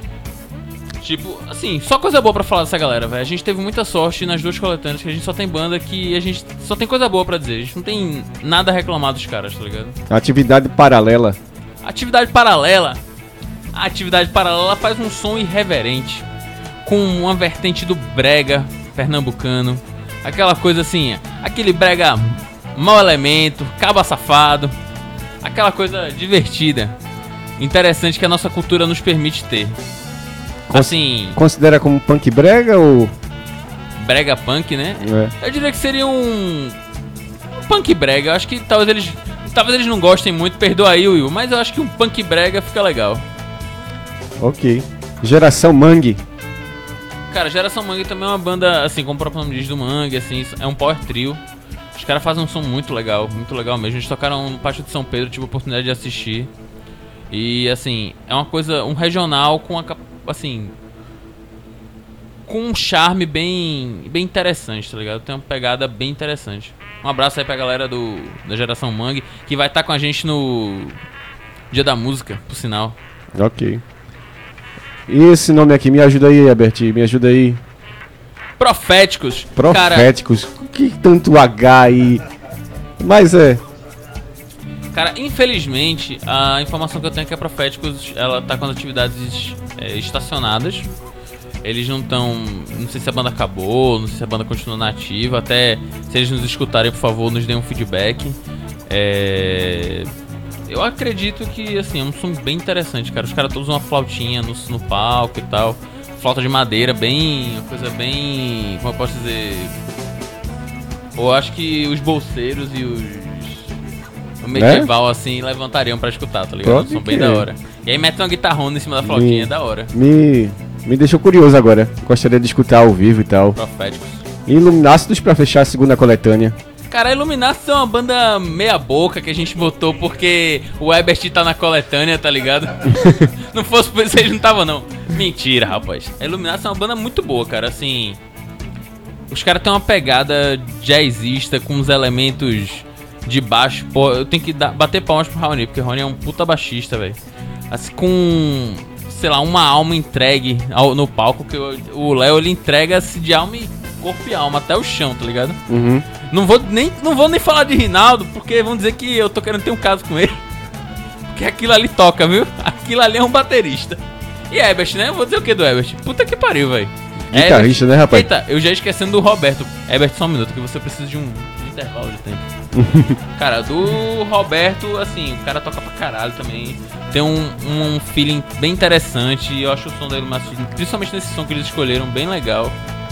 Tipo, assim, só coisa boa pra falar dessa galera, velho. A gente teve muita sorte nas duas coletâneas, que a gente só tem banda que a gente só tem coisa boa pra dizer. A gente não tem nada a reclamar dos caras, tá ligado? Atividade Paralela. Atividade Paralela. A Atividade Paralela faz um som irreverente, com uma vertente do brega pernambucano. Aquela coisa assim, aquele brega mau elemento, caba safado. Aquela coisa divertida, interessante que a nossa cultura nos permite ter. Assim, considera como punk brega ou brega punk, né? Eu diria que seria um punk brega. Eu acho que talvez eles não gostem muito, perdoa aí, Will, mas eu acho que um punk brega fica legal. Ok. Geração Mangue. Cara, Geração Mangue também é uma banda, assim, como o próprio nome diz, do Mangue, assim, é um power trio. Os caras fazem um som muito legal mesmo. Eles tocaram no Pátio de São Pedro, tive a oportunidade de assistir. E, assim, é uma coisa, um regional com assim, com um charme bem interessante, tá ligado? Tem uma pegada bem interessante. Um abraço aí pra galera da Geração Mangue, que vai estar com a gente no Dia da Música, por sinal. Ok. E esse nome aqui, me ajuda aí, Herbert, me ajuda aí. Proféticos. Proféticos. Cara, que tanto H aí? Mas Cara, infelizmente, a informação que eu tenho é que a Proféticos, ela tá com as atividades estacionadas. Eles não estão... Não sei se a banda acabou, não sei se a banda continua nativa. Até se eles nos escutarem, por favor, nos deem um feedback. Eu acredito que, assim, é um som bem interessante, cara. Os caras todos usam uma flautinha no palco e tal. Flauta de madeira, uma coisa bem... Como eu posso dizer... Eu acho que os bolseiros e o medieval, assim, levantariam pra escutar, tá ligado? São bem da hora. E aí mete uma guitarrona em cima da flautinha, é da hora. Me deixou curioso agora. Gostaria de escutar ao vivo e tal. Proféticos. E Iluminácidos pra fechar a segunda coletânea. Cara, a Iluminácidos é uma banda meia boca que a gente botou porque o Ebert tá na coletânea, tá ligado? Não fosse por isso eles não estavam, não. Mentira, rapaz. A Iluminácidos é uma banda muito boa, cara. Assim, os caras têm uma pegada jazzista com uns elementos de baixo. Pô, eu tenho que bater palmas pro Raoni, porque o Raoni é um puta baixista, velho. Assim, com, sei lá, uma alma entregue no palco, que o Léo, ele entrega-se de alma e corpo e alma até o chão, tá ligado? Uhum. Não vou nem falar de Rinaldo, porque vão dizer que eu tô querendo ter um caso com ele. Porque aquilo ali toca, viu? Aquilo ali é um baterista. E Ebert, né? Eu vou dizer o que do Ebert? Puta que pariu, velho. Guitarrista, né, rapaz? Eita, eu já esquecendo do Roberto. Ebert, só um minuto, que você precisa de um intervalo de tempo. Cara, do Roberto, assim, o cara toca pra caralho também. Tem um feeling bem interessante. E eu acho o som dele, principalmente nesse som que eles escolheram, bem legal.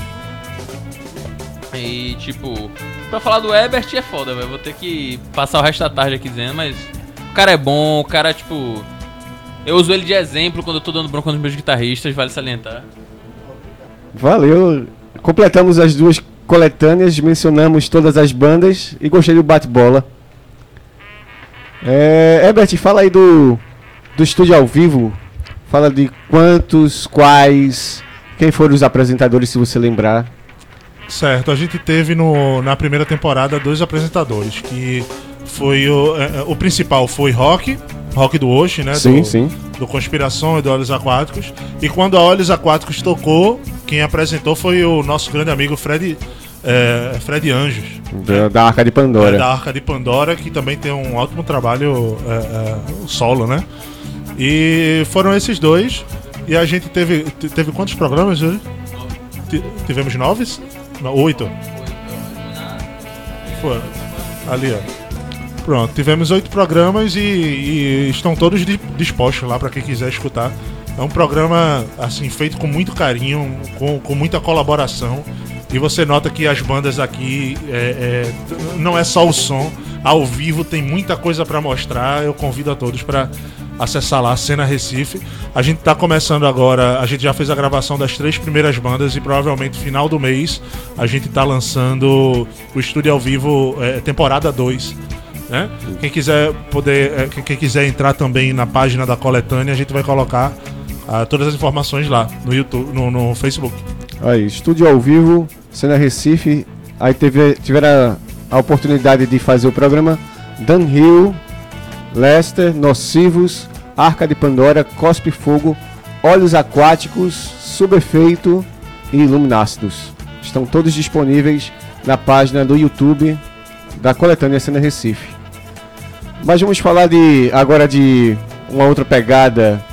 E, tipo, pra falar do Ebert é foda, velho. Vou ter que passar o resto da tarde aqui dizendo, mas o cara é bom, o cara, tipo... Eu uso ele de exemplo quando eu tô dando bronca nos meus guitarristas, vale salientar. Valeu. Completamos as duas coletâneas, mencionamos todas as bandas e gostei do bate-bola. Herbert, fala aí do estúdio ao vivo. Fala de quantos, quais, quem foram os apresentadores, se você lembrar. Certo, a gente teve na primeira temporada 2 apresentadores, que foi o principal foi Rock do Osh, né? Sim. Do Conspiração e do Olhos Aquáticos. E quando a Olhos Aquáticos tocou, quem apresentou foi o nosso grande amigo Fred Anjos. Da Arca de Pandora. Da Arca de Pandora, que também tem um ótimo trabalho solo, né? E foram esses dois. E a gente teve quantos programas, Júlio? Tivemos 9? 8. Foi. Ali, ó. Pronto, tivemos 8 programas e estão todos dispostos lá para quem quiser escutar. É um programa, assim, feito com muito carinho, com muita colaboração. E você nota que as bandas aqui não é só o som. Ao vivo tem muita coisa para mostrar. Eu convido a todos para acessar lá, Cena Recife. A gente tá começando agora, a gente já fez a gravação das 3 primeiras bandas e provavelmente no final do mês a gente tá lançando o estúdio ao vivo temporada 2. Né? Quem quiser entrar também na página da Coletânea, a gente vai colocar todas as informações lá no YouTube, no Facebook. Aí, estúdio ao vivo, Cena Recife. Aí tiveram a oportunidade de fazer o programa Dunhill, Lester, Nocivos, Arca de Pandora, Cospe Fogo, Olhos Aquáticos, Subefeito e Iluminácidos. Estão todos disponíveis na página do YouTube da Coletânea Cena Recife. Mas vamos falar agora de uma outra pegada,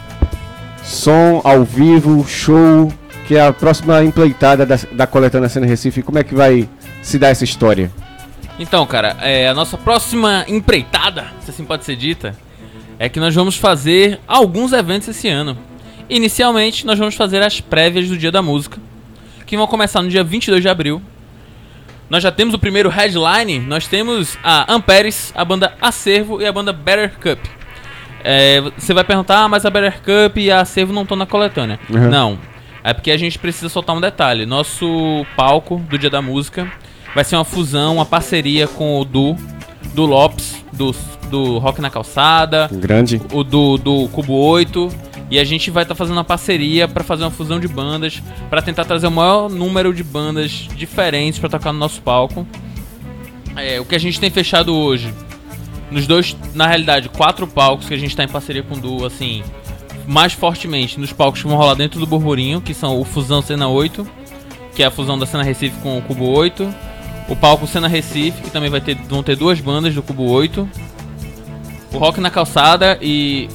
som ao vivo, show, que é a próxima empleitada da Coletânea Cena Recife. Como é que vai se dar essa história? Então, cara, a nossa próxima empreitada, se assim pode ser dita, é que nós vamos fazer alguns eventos esse ano. Inicialmente, nós vamos fazer as prévias do Dia da Música, que vão começar no dia 22 de abril. Nós já temos o primeiro headline, nós temos a Amperes, a banda Acervo e a banda Better Cup. Você vai perguntar, mas a Better Cup e a Acervo não estão na coletânea. Uhum. Não, é porque a gente precisa soltar um detalhe. Nosso palco do Dia da Música vai ser uma fusão, uma parceria com o do Lopes, do Rock na Calçada, grande, o do Cubo 8, e a gente vai estar fazendo uma parceria para fazer uma fusão de bandas, para tentar trazer o maior número de bandas diferentes para tocar no nosso palco. O que a gente tem fechado hoje, nos dois, na realidade, 4 palcos que a gente está em parceria com o Du, assim, mais fortemente nos palcos que vão rolar dentro do Burburinho, que são o Fusão Cena 8, que é a fusão da Cena Recife com o Cubo 8, o palco Cena Recife, que também vão ter 2 bandas do Cubo 8, o Rock na Calçada e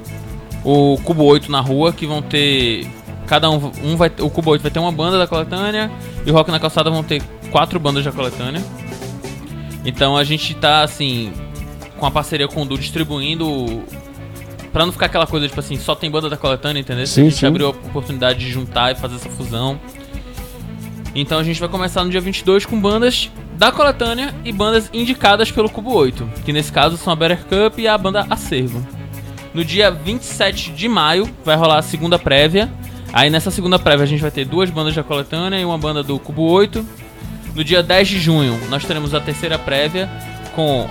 o Cubo 8 na Rua, que vão ter cada um vai, o Cubo 8 vai ter uma banda da coletânea e o Rock na Calçada vão ter 4 bandas da coletânea. Então a gente tá assim com a parceria com o Du distribuindo, pra não ficar aquela coisa tipo assim, só tem banda da coletânea, entendeu? Sim, a gente sim. abriu a oportunidade de juntar e fazer essa fusão. Então a gente vai começar no dia 22 com bandas da coletânea e bandas indicadas pelo Cubo 8, que nesse caso são a Better Cup e a banda Acervo. No dia 27 de maio vai rolar a segunda prévia. Aí nessa segunda prévia a gente vai ter 2 bandas da coletânea e uma banda do Cubo 8. No dia 10 de junho nós teremos a terceira prévia com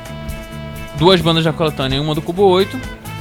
2 bandas da coletânea e uma do Cubo 8.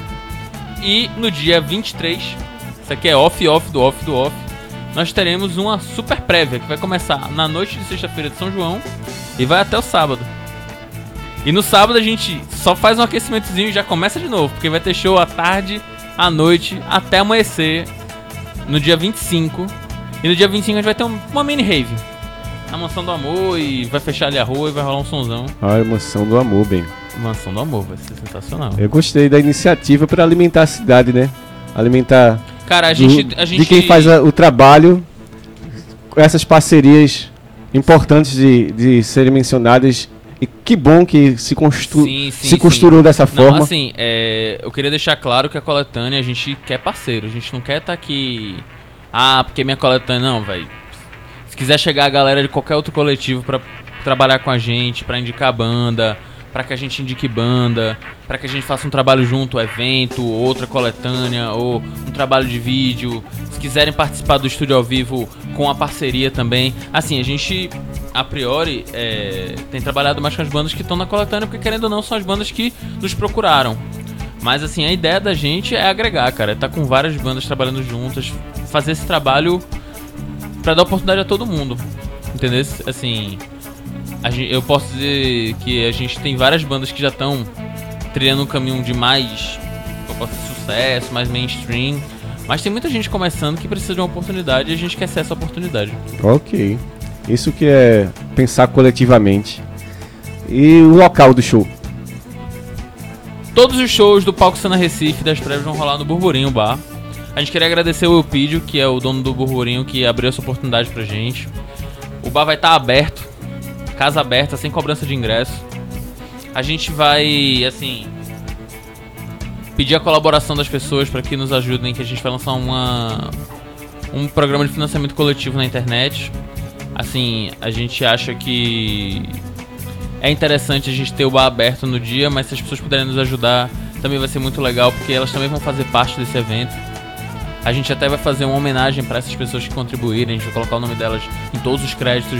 E no dia 23, isso aqui é off do off, nós teremos uma super prévia que vai começar na noite de sexta-feira de São João e vai até o sábado. E no sábado a gente só faz um aquecimentozinho e já começa de novo, porque vai ter show à tarde, à noite, até amanhecer no dia 25. E no dia 25 a gente vai ter uma mini rave na Mansão do Amor e vai fechar ali a rua e vai rolar um sonzão. Ai, Mansão do Amor, bem. Mansão do Amor, vai ser sensacional. Eu gostei da iniciativa para alimentar a cidade, né? Alimentar... Cara, a gente... de quem faz o trabalho, essas parcerias importantes de serem mencionadas. E que bom que se costurou dessa forma. Não, assim, eu queria deixar claro que a coletânea, a gente quer parceiro. A gente não quer estar aqui... porque minha coletânea... Não, velho. Se quiser chegar a galera de qualquer outro coletivo pra trabalhar com a gente, pra indicar banda, pra que a gente indique banda, pra que a gente faça um trabalho junto, evento, outra coletânea, ou um trabalho de vídeo. Se quiserem participar do estúdio ao vivo com a parceria também. Assim, a gente, a priori, tem trabalhado mais com as bandas que estão na coletânea, porque querendo ou não, são as bandas que nos procuraram. Mas assim, a ideia da gente é agregar, cara. É tá com várias bandas trabalhando juntas, fazer esse trabalho pra dar oportunidade a todo mundo. Entendeu? Assim... eu posso dizer que a gente tem várias bandas que já estão trilhando um caminho de mais sucesso, mais mainstream, mas tem muita gente começando que precisa de uma oportunidade e a gente quer ser essa oportunidade. Ok, isso que é pensar coletivamente. E o local do show? Todos os shows do palco Cena Recife das prévias vão rolar no Burburinho Bar. A gente queria agradecer o Eupídio, que é o dono do Burburinho, que abriu essa oportunidade pra gente. O bar vai estar aberto, casa aberta, sem cobrança de ingresso. A gente vai, assim, pedir a colaboração das pessoas para que nos ajudem, que a gente vai lançar um programa de financiamento coletivo na internet. Assim, a gente acha que é interessante a gente ter o bar aberto no dia, mas se as pessoas puderem nos ajudar, também vai ser muito legal, porque elas também vão fazer parte desse evento. A gente até vai fazer uma homenagem para essas pessoas que contribuírem, a gente vai colocar o nome delas em todos os créditos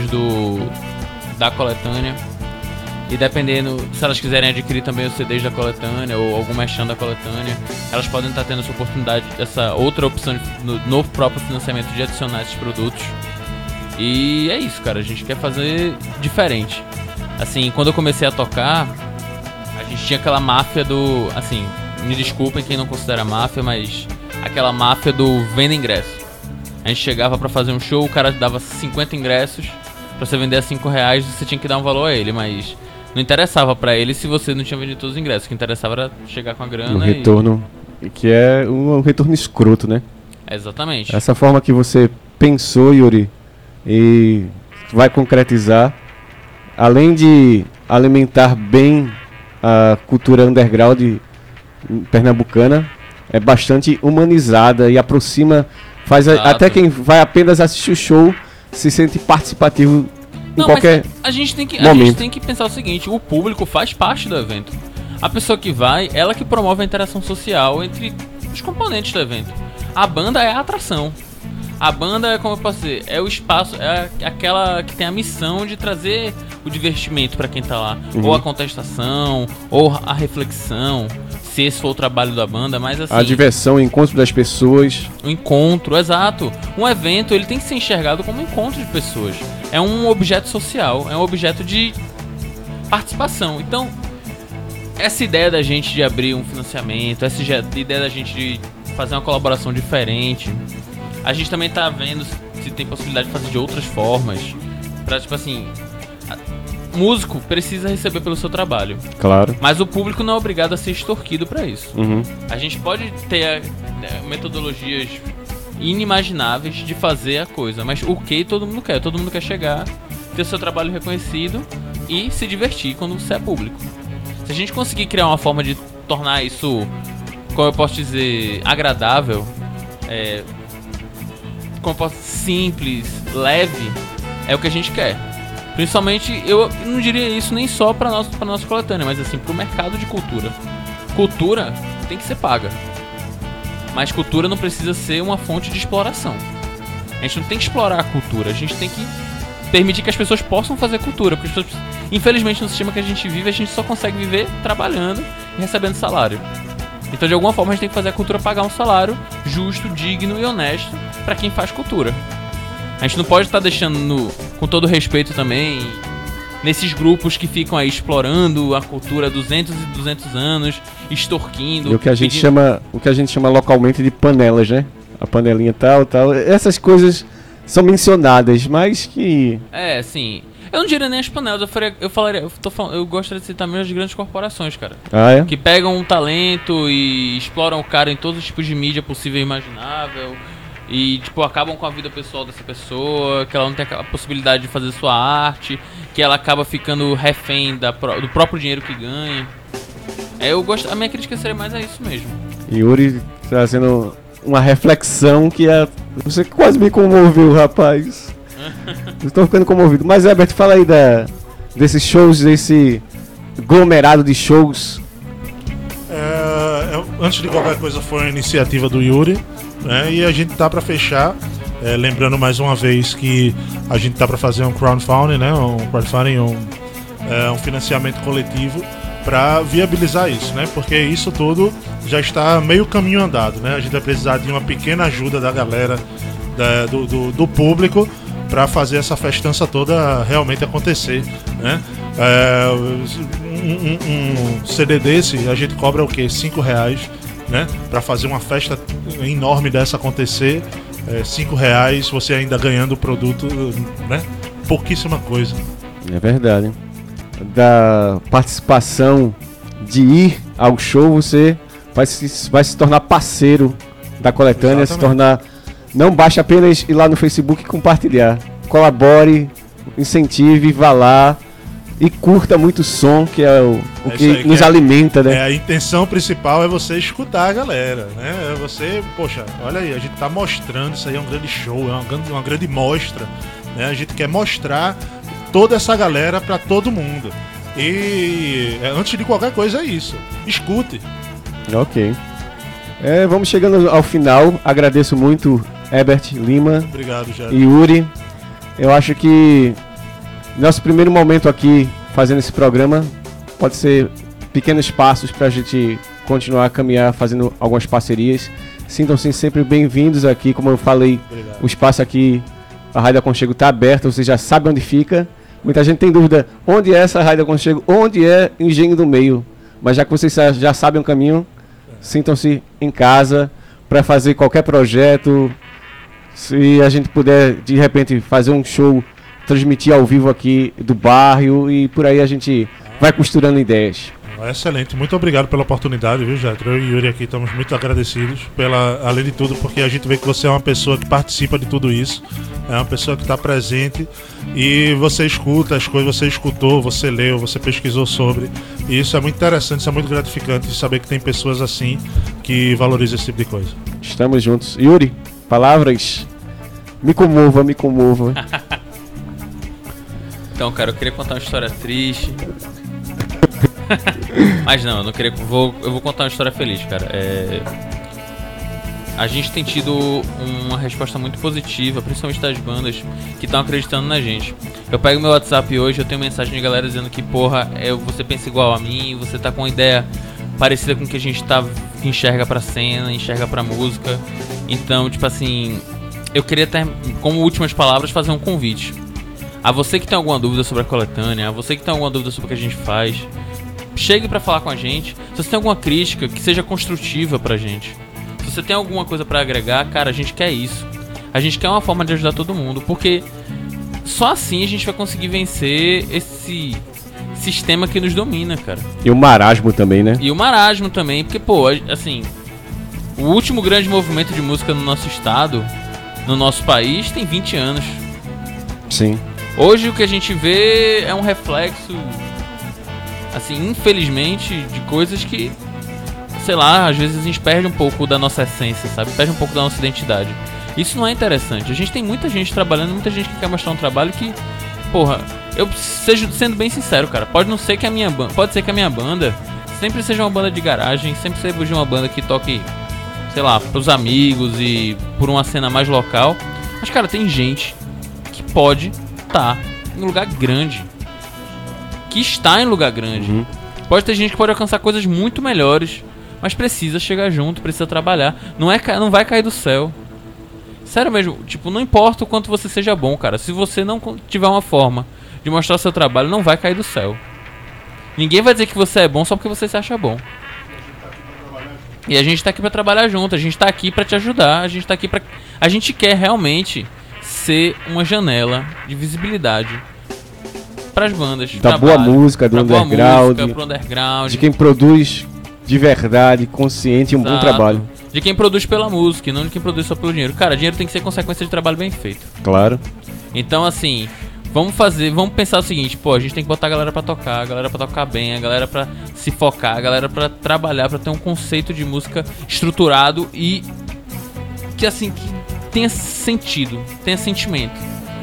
da coletânea. E dependendo, se elas quiserem adquirir também os CDs da coletânea ou algum merchan da coletânea, elas podem estar tendo essa oportunidade, essa outra opção no próprio financiamento de adicionar esses produtos. E é isso, cara, a gente quer fazer diferente. Assim, quando eu comecei a tocar, a gente tinha aquela máfia do... Assim, me desculpem quem não considera máfia, mas... Aquela máfia do venda ingresso. A gente chegava pra fazer um show, o cara dava 50 ingressos pra você vender a R$5, você tinha que dar um valor a ele, mas não interessava pra ele se você não tinha vendido todos os ingressos. O que interessava era chegar com a grana. Um retorno, que é um retorno escroto, né? Exatamente. Essa forma que você pensou, Yuri, e vai concretizar, além de alimentar bem a cultura underground pernambucana, é bastante humanizada e aproxima, faz até quem vai apenas assistir o show se sente participativo em qualquer a gente tem que pensar o seguinte: o público faz parte do evento. A pessoa que vai, ela que promove a interação social entre os componentes do evento. A banda é a atração. A banda é, como eu posso dizer, é o espaço, é aquela que tem a missão de trazer o divertimento pra quem tá lá. Ou a contestação, ou a reflexão, se esse for o trabalho da banda, mas assim... A diversão, o encontro das pessoas. O encontro, exato. Um evento, ele tem que ser enxergado como um encontro de pessoas. É um objeto social, é um objeto de participação. Então, essa ideia da gente de abrir um financiamento, essa ideia da gente de fazer uma colaboração diferente... A gente também tá vendo se tem possibilidade de fazer de outras formas. Pra, tipo assim... Músico precisa receber pelo seu trabalho. Claro. Mas o público não é obrigado a ser extorquido pra isso. Uhum. A gente pode ter metodologias inimagináveis de fazer a coisa. Mas o que todo mundo quer? Todo mundo quer chegar, ter seu trabalho reconhecido e se divertir quando você é público. Se a gente conseguir criar uma forma de tornar isso, como eu posso dizer, agradável... simples, leve, é o que a gente quer. Principalmente, eu não diria isso nem só pra nossa coletânea, mas assim, pro mercado de cultura. Cultura tem que ser paga. Mas cultura não precisa ser uma fonte de exploração. A gente não tem que explorar a cultura, a gente tem que permitir que as pessoas possam fazer cultura. Porque as pessoas, infelizmente, no sistema que a gente vive, a gente só consegue viver trabalhando e recebendo salário. Então, de alguma forma, a gente tem que fazer a cultura pagar um salário justo, digno e honesto pra quem faz cultura. A gente não pode estar deixando, com todo respeito também, nesses grupos que ficam aí explorando a cultura há 200 e 200 anos, extorquindo... E o que a gente chama localmente de panelas, né? A panelinha tal. Essas coisas são mencionadas, mas que... sim... Eu não diria nem as panelas, eu gostaria de citar mesmo as grandes corporações, cara. Ah, é? Que pegam um talento e exploram o cara em todos os tipos de mídia possível e imaginável. E, tipo, acabam com a vida pessoal dessa pessoa, que ela não tem a possibilidade de fazer sua arte, que ela acaba ficando refém do próprio dinheiro que ganha. A minha crítica seria mais a isso mesmo. Yuri trazendo uma reflexão que você quase me comoveu, rapaz. Estou ficando comovido. Mas, Herbert, fala aí desses shows, desse aglomerado de shows. Antes de qualquer coisa, foi uma iniciativa do Yuri, né? E a gente tá para fechar. Lembrando mais uma vez que a gente tá para fazer um crowdfunding, né? Um financiamento coletivo para viabilizar isso, né? Porque isso tudo já está meio caminho andado, né? A gente vai precisar de uma pequena ajuda da galera, do público, para fazer essa festança toda realmente acontecer, né? Um CD desse a gente cobra o quê? R$5, né? Para fazer uma festa enorme dessa acontecer, R$5, você ainda ganhando o produto, né? Pouquíssima coisa. É verdade. Da participação de ir ao show, você vai se tornar parceiro da coletânea. Exatamente. Se tornar... Não basta apenas ir lá no Facebook e compartilhar. Colabore, incentive, vá lá e curta muito o som, que é o que nos alimenta, né? A intenção principal é você escutar a galera, né? É você, poxa, olha aí, a gente tá mostrando, isso aí é um grande show, é uma grande mostra, né? A gente quer mostrar toda essa galera pra todo mundo. E antes de qualquer coisa é isso. Escute. Ok. Vamos chegando ao final. Agradeço muito Herbert Lima. Obrigado, Jair. E Yuri. Eu acho que nosso primeiro momento aqui fazendo esse programa pode ser pequenos passos para a gente continuar a caminhar fazendo algumas parcerias. Sintam-se sempre bem-vindos aqui. Como eu falei, Obrigado. O espaço aqui, a Rádio Aconchego, está aberto. Você já sabe onde fica. Muita gente tem dúvida, onde é essa Rádio Aconchego? Onde é Engenho do Meio? Mas já que vocês já sabem o caminho, sintam-se em casa para fazer qualquer projeto. Se a gente puder, de repente, fazer um show, transmitir ao vivo aqui do bairro e por aí a gente vai costurando ideias. Excelente, muito obrigado pela oportunidade, viu, Jethro? Eu e Yuri aqui estamos muito agradecidos, além de tudo, porque a gente vê que você é uma pessoa que participa de tudo isso, é uma pessoa que está presente e você escuta as coisas, você escutou, você leu, você pesquisou sobre, e isso é muito interessante, isso é muito gratificante de saber que tem pessoas assim que valorizam esse tipo de coisa. Estamos juntos. Yuri, palavras? Me comova. Então, cara, eu queria contar uma história triste. Mas não, eu não queria. Eu vou contar uma história feliz, cara. A gente tem tido uma resposta muito positiva, principalmente das bandas que estão acreditando na gente. Eu pego meu WhatsApp hoje, eu tenho mensagem de galera dizendo que, porra, você pensa igual a mim, você tá com uma ideia parecida com o que a gente enxerga pra cena, enxerga pra música. Então, tipo assim, eu queria ter, como últimas palavras, fazer um convite. A você que tem alguma dúvida sobre a coletânea, a você que tem alguma dúvida sobre o que a gente faz, chegue pra falar com a gente. Se você tem alguma crítica, que seja construtiva pra gente. Se você tem alguma coisa pra agregar, cara, a gente quer isso. A gente quer uma forma de ajudar todo mundo, porque só assim a gente vai conseguir vencer esse sistema que nos domina, cara. E o marasmo também, né? E o marasmo também, porque, pô, assim, o último grande movimento de música no nosso estado, no nosso país, tem 20 anos. Sim. Hoje o que a gente vê é um reflexo, assim, infelizmente, de coisas que, sei lá, às vezes a gente perde um pouco da nossa essência, sabe? Perde um pouco da nossa identidade. Isso não é interessante. A gente tem muita gente trabalhando, muita gente que quer mostrar um trabalho que, porra, eu sendo bem sincero, cara, pode ser que a minha banda sempre seja uma banda de garagem, sempre seja uma banda que toque, sei lá, pros amigos e por uma cena mais local. Mas, cara, tem gente que pode estar em lugar grande, que está em lugar grande. Uhum. Pode ter gente que pode alcançar coisas muito melhores, mas precisa chegar junto, precisa trabalhar. Não vai cair do céu. Sério mesmo, tipo, não importa o quanto você seja bom, cara. Se você não tiver uma forma de mostrar seu trabalho, não vai cair do céu. Ninguém vai dizer que você é bom só porque você se acha bom. E a gente tá aqui pra trabalhar junto, a gente tá aqui pra te ajudar, a gente tá aqui pra... A gente quer realmente ser uma janela de visibilidade pras bandas. Da boa música, do underground, pro underground. De quem produz de verdade, consciente e um bom trabalho. De quem produz pela música e não de quem produz só pelo dinheiro. Cara, dinheiro tem que ser consequência de trabalho bem feito. Claro. Então, assim, vamos pensar o seguinte, pô, a gente tem que botar a galera pra tocar, a galera pra tocar bem, a galera pra se focar, a galera pra trabalhar, pra ter um conceito de música estruturado e que, assim, que tenha sentido, tenha sentimento.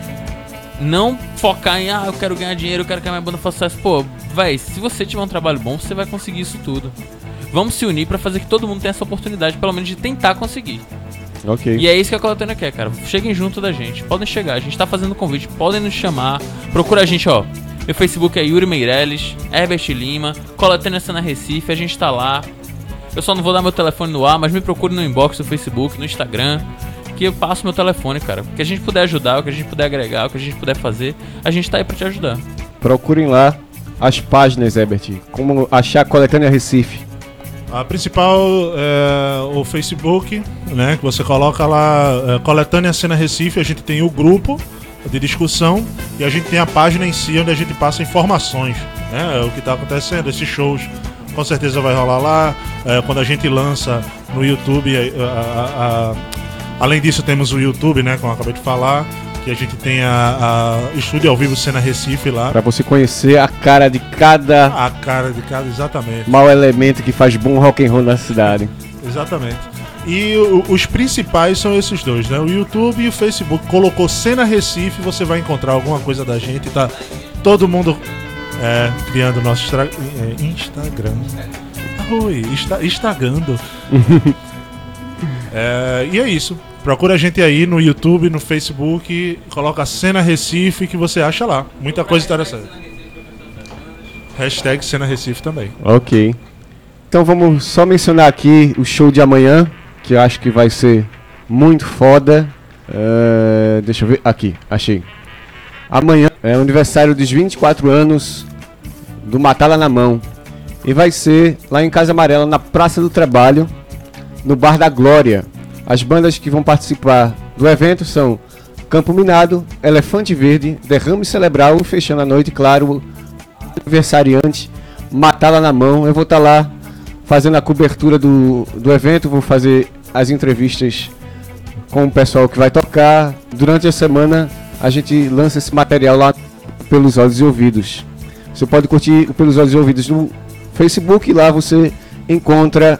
Não focar em, eu quero ganhar dinheiro, eu quero que a minha banda faça sucesso. Pô, véi, se você tiver um trabalho bom, você vai conseguir isso tudo. Vamos se unir pra fazer que todo mundo tenha essa oportunidade, pelo menos de tentar conseguir. Ok. E é isso que a Coletânea quer, cara. Cheguem junto da gente. Podem chegar, a gente tá fazendo convite, podem nos chamar. Procura a gente, ó. Meu Facebook é Yuri Meirelles, Herbert Lima, Coletânea Cena Recife, a gente tá lá. Eu só não vou dar meu telefone no ar, mas me procure no inbox do Facebook, no Instagram, que eu passo meu telefone, cara. O que a gente puder ajudar, o que a gente puder agregar, o que a gente puder fazer, a gente tá aí pra te ajudar. Procurem lá as páginas, Herbert. Como achar a Coletânea Recife. A principal é o Facebook, né? Que você coloca lá, Coletânea Cena Recife. A gente tem o grupo de discussão e a gente tem a página em si onde a gente passa informações, né? O que está acontecendo, esses shows com certeza vai rolar lá. Quando a gente lança no YouTube, além disso temos o YouTube, né? Como eu acabei de falar, que a gente tem a Estúdio ao Vivo Cena Recife lá. Pra você conhecer a cara de cada... exatamente. Mau elemento que faz bom rock and roll na cidade. Exatamente. E os principais são esses dois, né? O YouTube e o Facebook. Colocou Cena Recife, você vai encontrar alguma coisa da gente. Tá todo mundo criando nosso Instagram. Rui, Instagando. E é isso. Procura a gente aí no YouTube, no Facebook, coloca Cena Recife que você acha lá. Muita coisa interessante. Hashtag Cena Recife também. Ok. Então vamos só mencionar aqui o show de amanhã, que eu acho que vai ser muito foda. Deixa eu ver. Aqui, achei. Amanhã é o aniversário dos 24 anos do Matala na Mão. E vai ser lá em Casa Amarela, na Praça do Trabalho, no Bar da Glória. As bandas que vão participar do evento são Campo Minado, Elefante Verde, Derrame Cerebral e fechando a noite, claro, aniversariante Matala na Mão. Eu vou estar lá fazendo a cobertura do evento, vou fazer as entrevistas com o pessoal que vai tocar. Durante a semana a gente lança esse material lá pelos Olhos e Ouvidos. Você pode curtir o Pelos Olhos e Ouvidos no Facebook e lá você encontra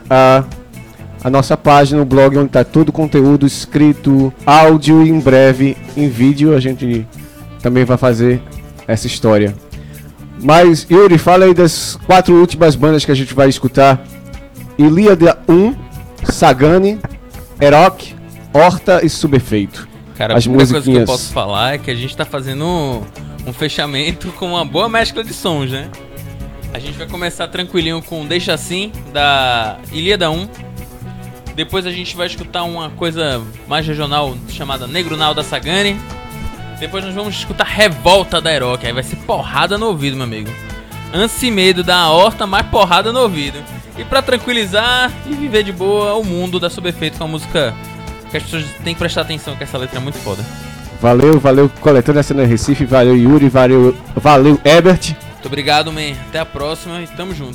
a nossa página, o blog, onde está todo o conteúdo escrito, áudio e em breve em vídeo. A gente também vai fazer essa história. Mas, Yuri, fala aí das 4 últimas bandas que a gente vai escutar. Ilíada 1, Sagane, Eroc, Horta e Subefeito. Cara, as a única coisa que eu musiquinhas. posso falar é que a gente tá fazendo um fechamento com uma boa mescla de sons, né? A gente vai começar tranquilinho com Deixa Assim, da Ilíada 1. Depois a gente vai escutar uma coisa mais regional chamada Negro Nau da Sagane. Depois nós vamos escutar Revolta da Eroc. Aí vai ser porrada no ouvido, meu amigo. Ânsia e Medo da Horta, mais porrada no ouvido. E pra tranquilizar e viver de boa, o mundo da Subefeito, com a música que as pessoas têm que prestar atenção, que essa letra é muito foda. Valeu, Coletando a Cena Recife. Valeu, Yuri. Valeu, Ebert. Muito obrigado, man. Até a próxima e tamo junto.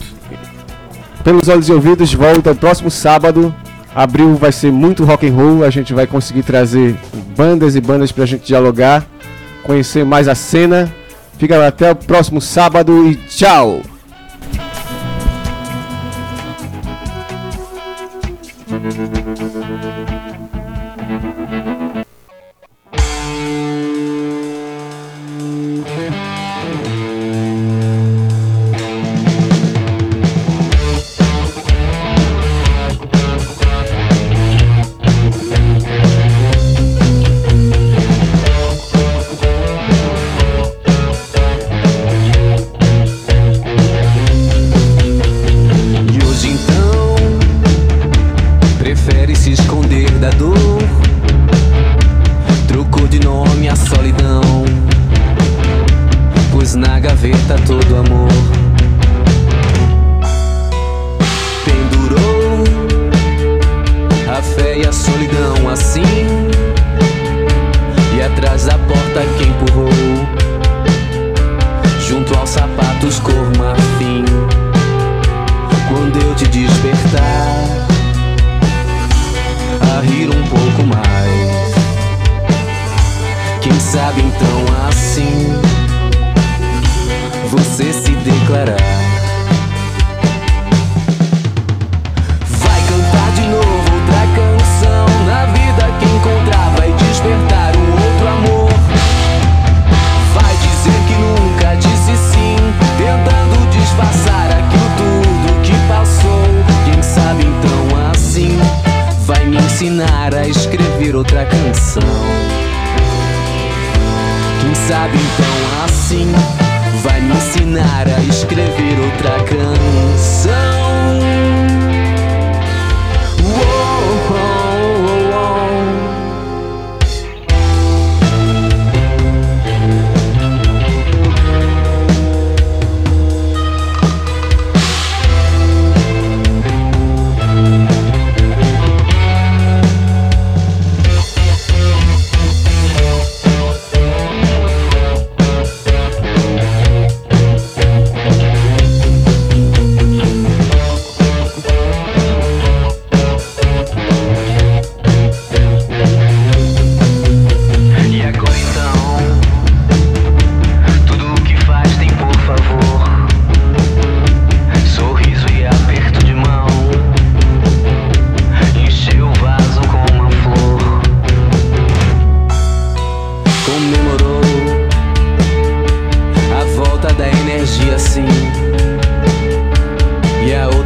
Pelos Olhos e Ouvidos volta no próximo sábado. Abril vai ser muito rock and roll. A gente vai conseguir trazer bandas e bandas pra gente dialogar, conhecer mais a cena. Fica lá, até o próximo sábado e tchau!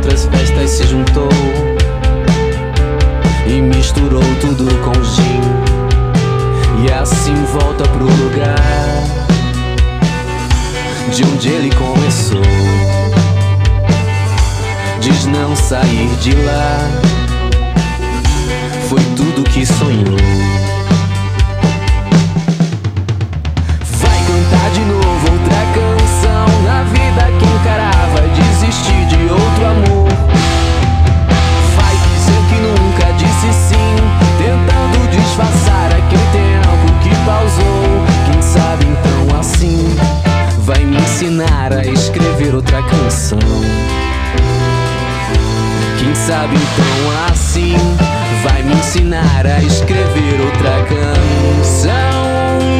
outras festas se juntou e misturou tudo com gin, e assim volta pro lugar de onde ele começou. Diz não sair de lá, foi tudo que sonhou. Vai cantar de novo outra canção, na vida que encarava desistir de outro amor. Vai dizer que nunca disse sim, tentando disfarçar aquele tempo que pausou. Quem sabe então assim vai me ensinar a escrever outra canção. Quem sabe então assim vai me ensinar a escrever outra canção.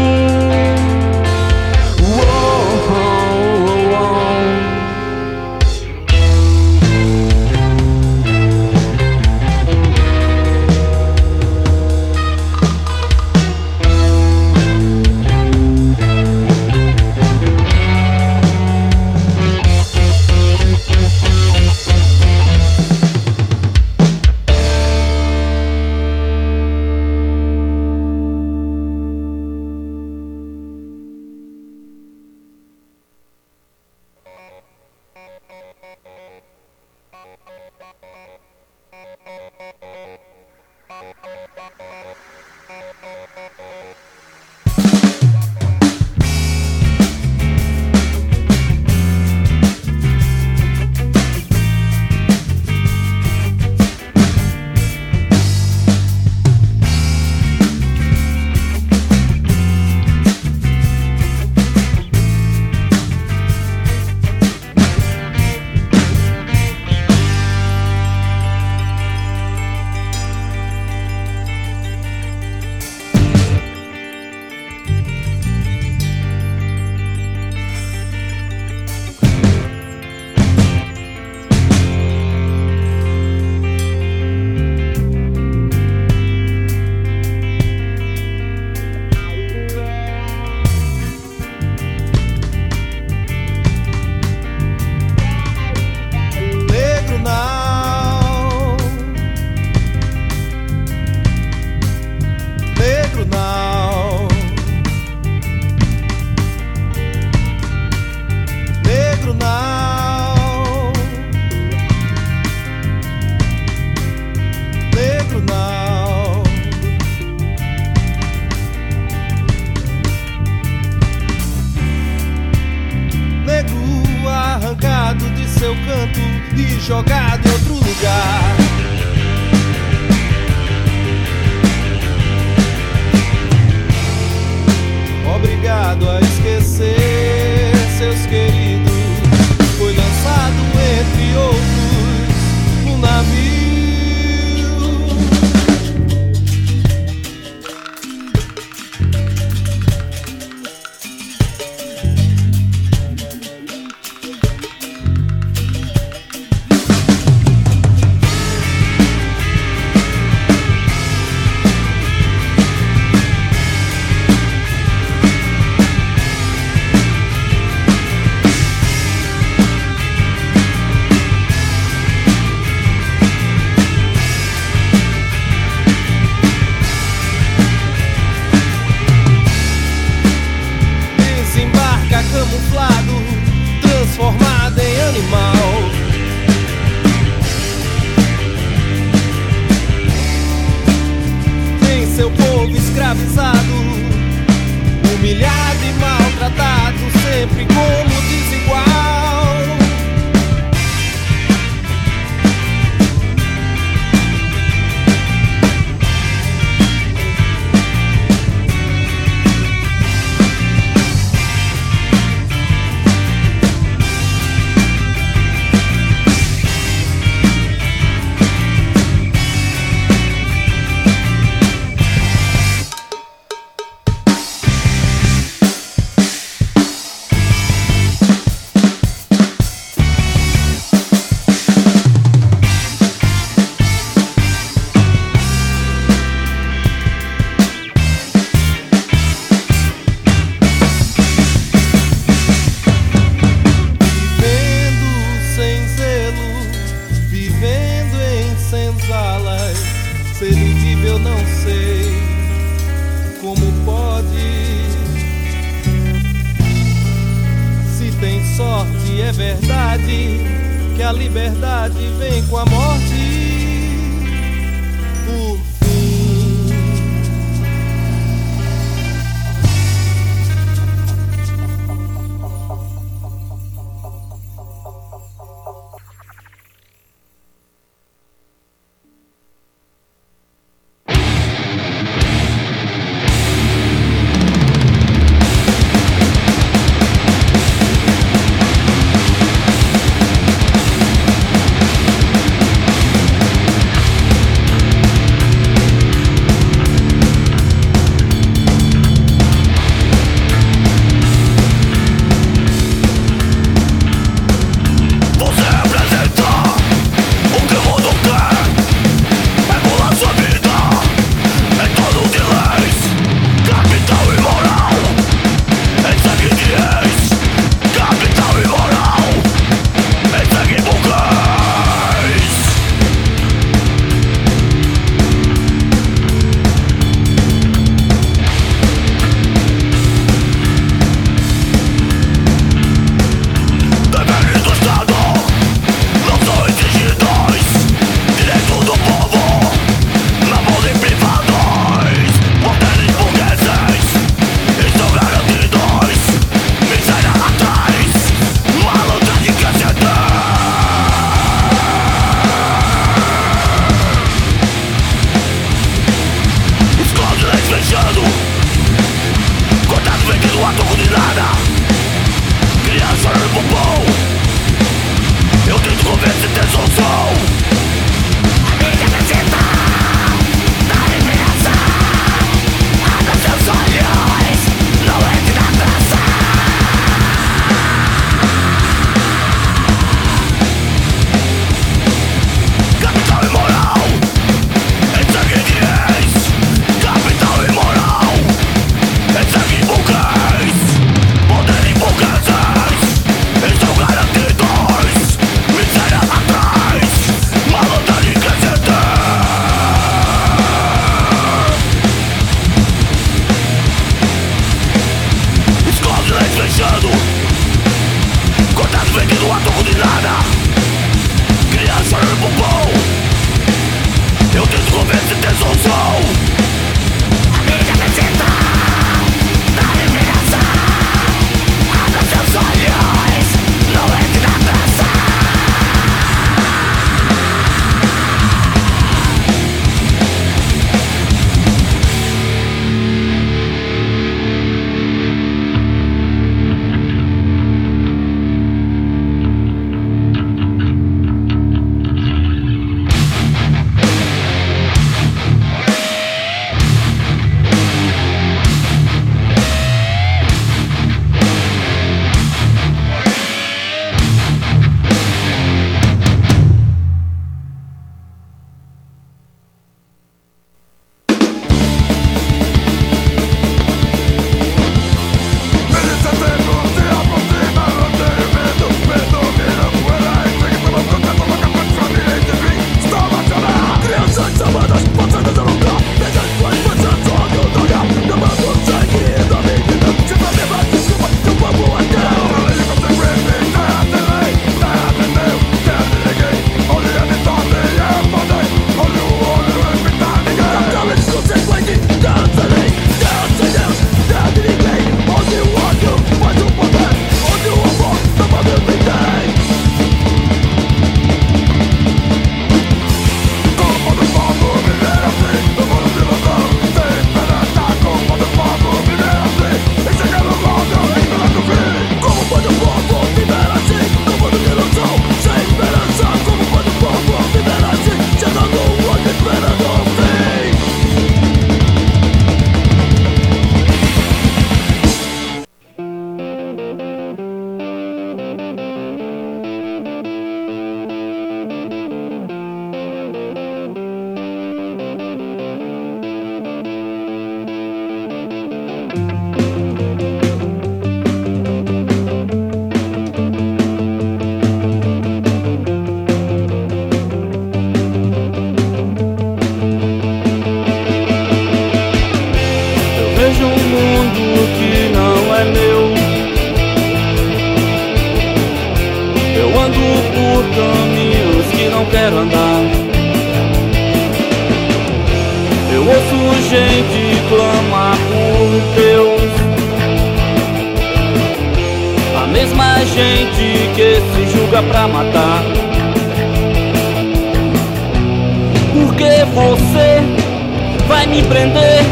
Jogado em outro lugar. Obrigado a esquecer seus queridos. Foi lançado entre outros no navio. Se ele vive eu não sei como pode. Se tem sorte é verdade que a liberdade vem com a morte. Por gente que se julga pra matar. Por que você vai me prender?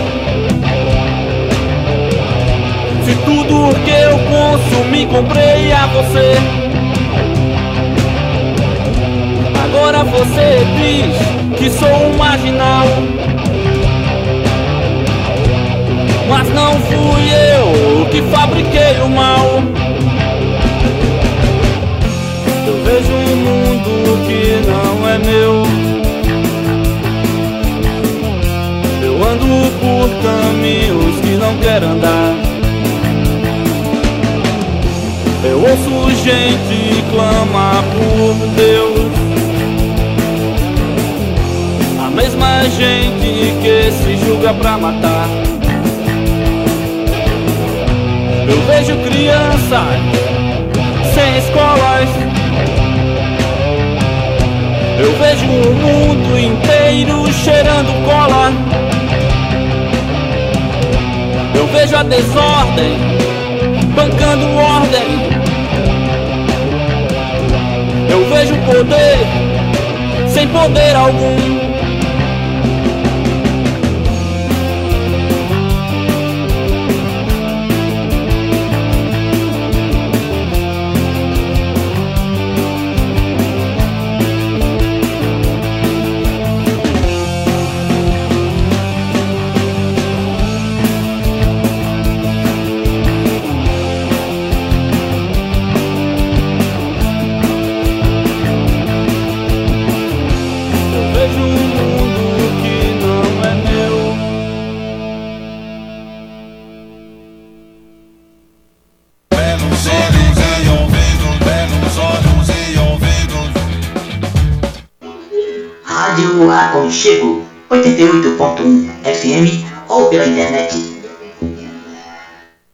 Se tudo que eu consumi comprei a você. Agora você diz que sou um marginal, mas não fui eu que fabriquei o mal. Eu vejo um mundo que não é meu. Eu ando por caminhos que não quero andar. Eu ouço gente clamar por Deus, a mesma gente que se julga pra matar. Eu vejo crianças sem escolas. Eu vejo o mundo inteiro cheirando cola. Eu vejo a desordem bancando ordem. Eu vejo poder sem poder algum. Rádio Aconchego 88.1 FM ou pela internet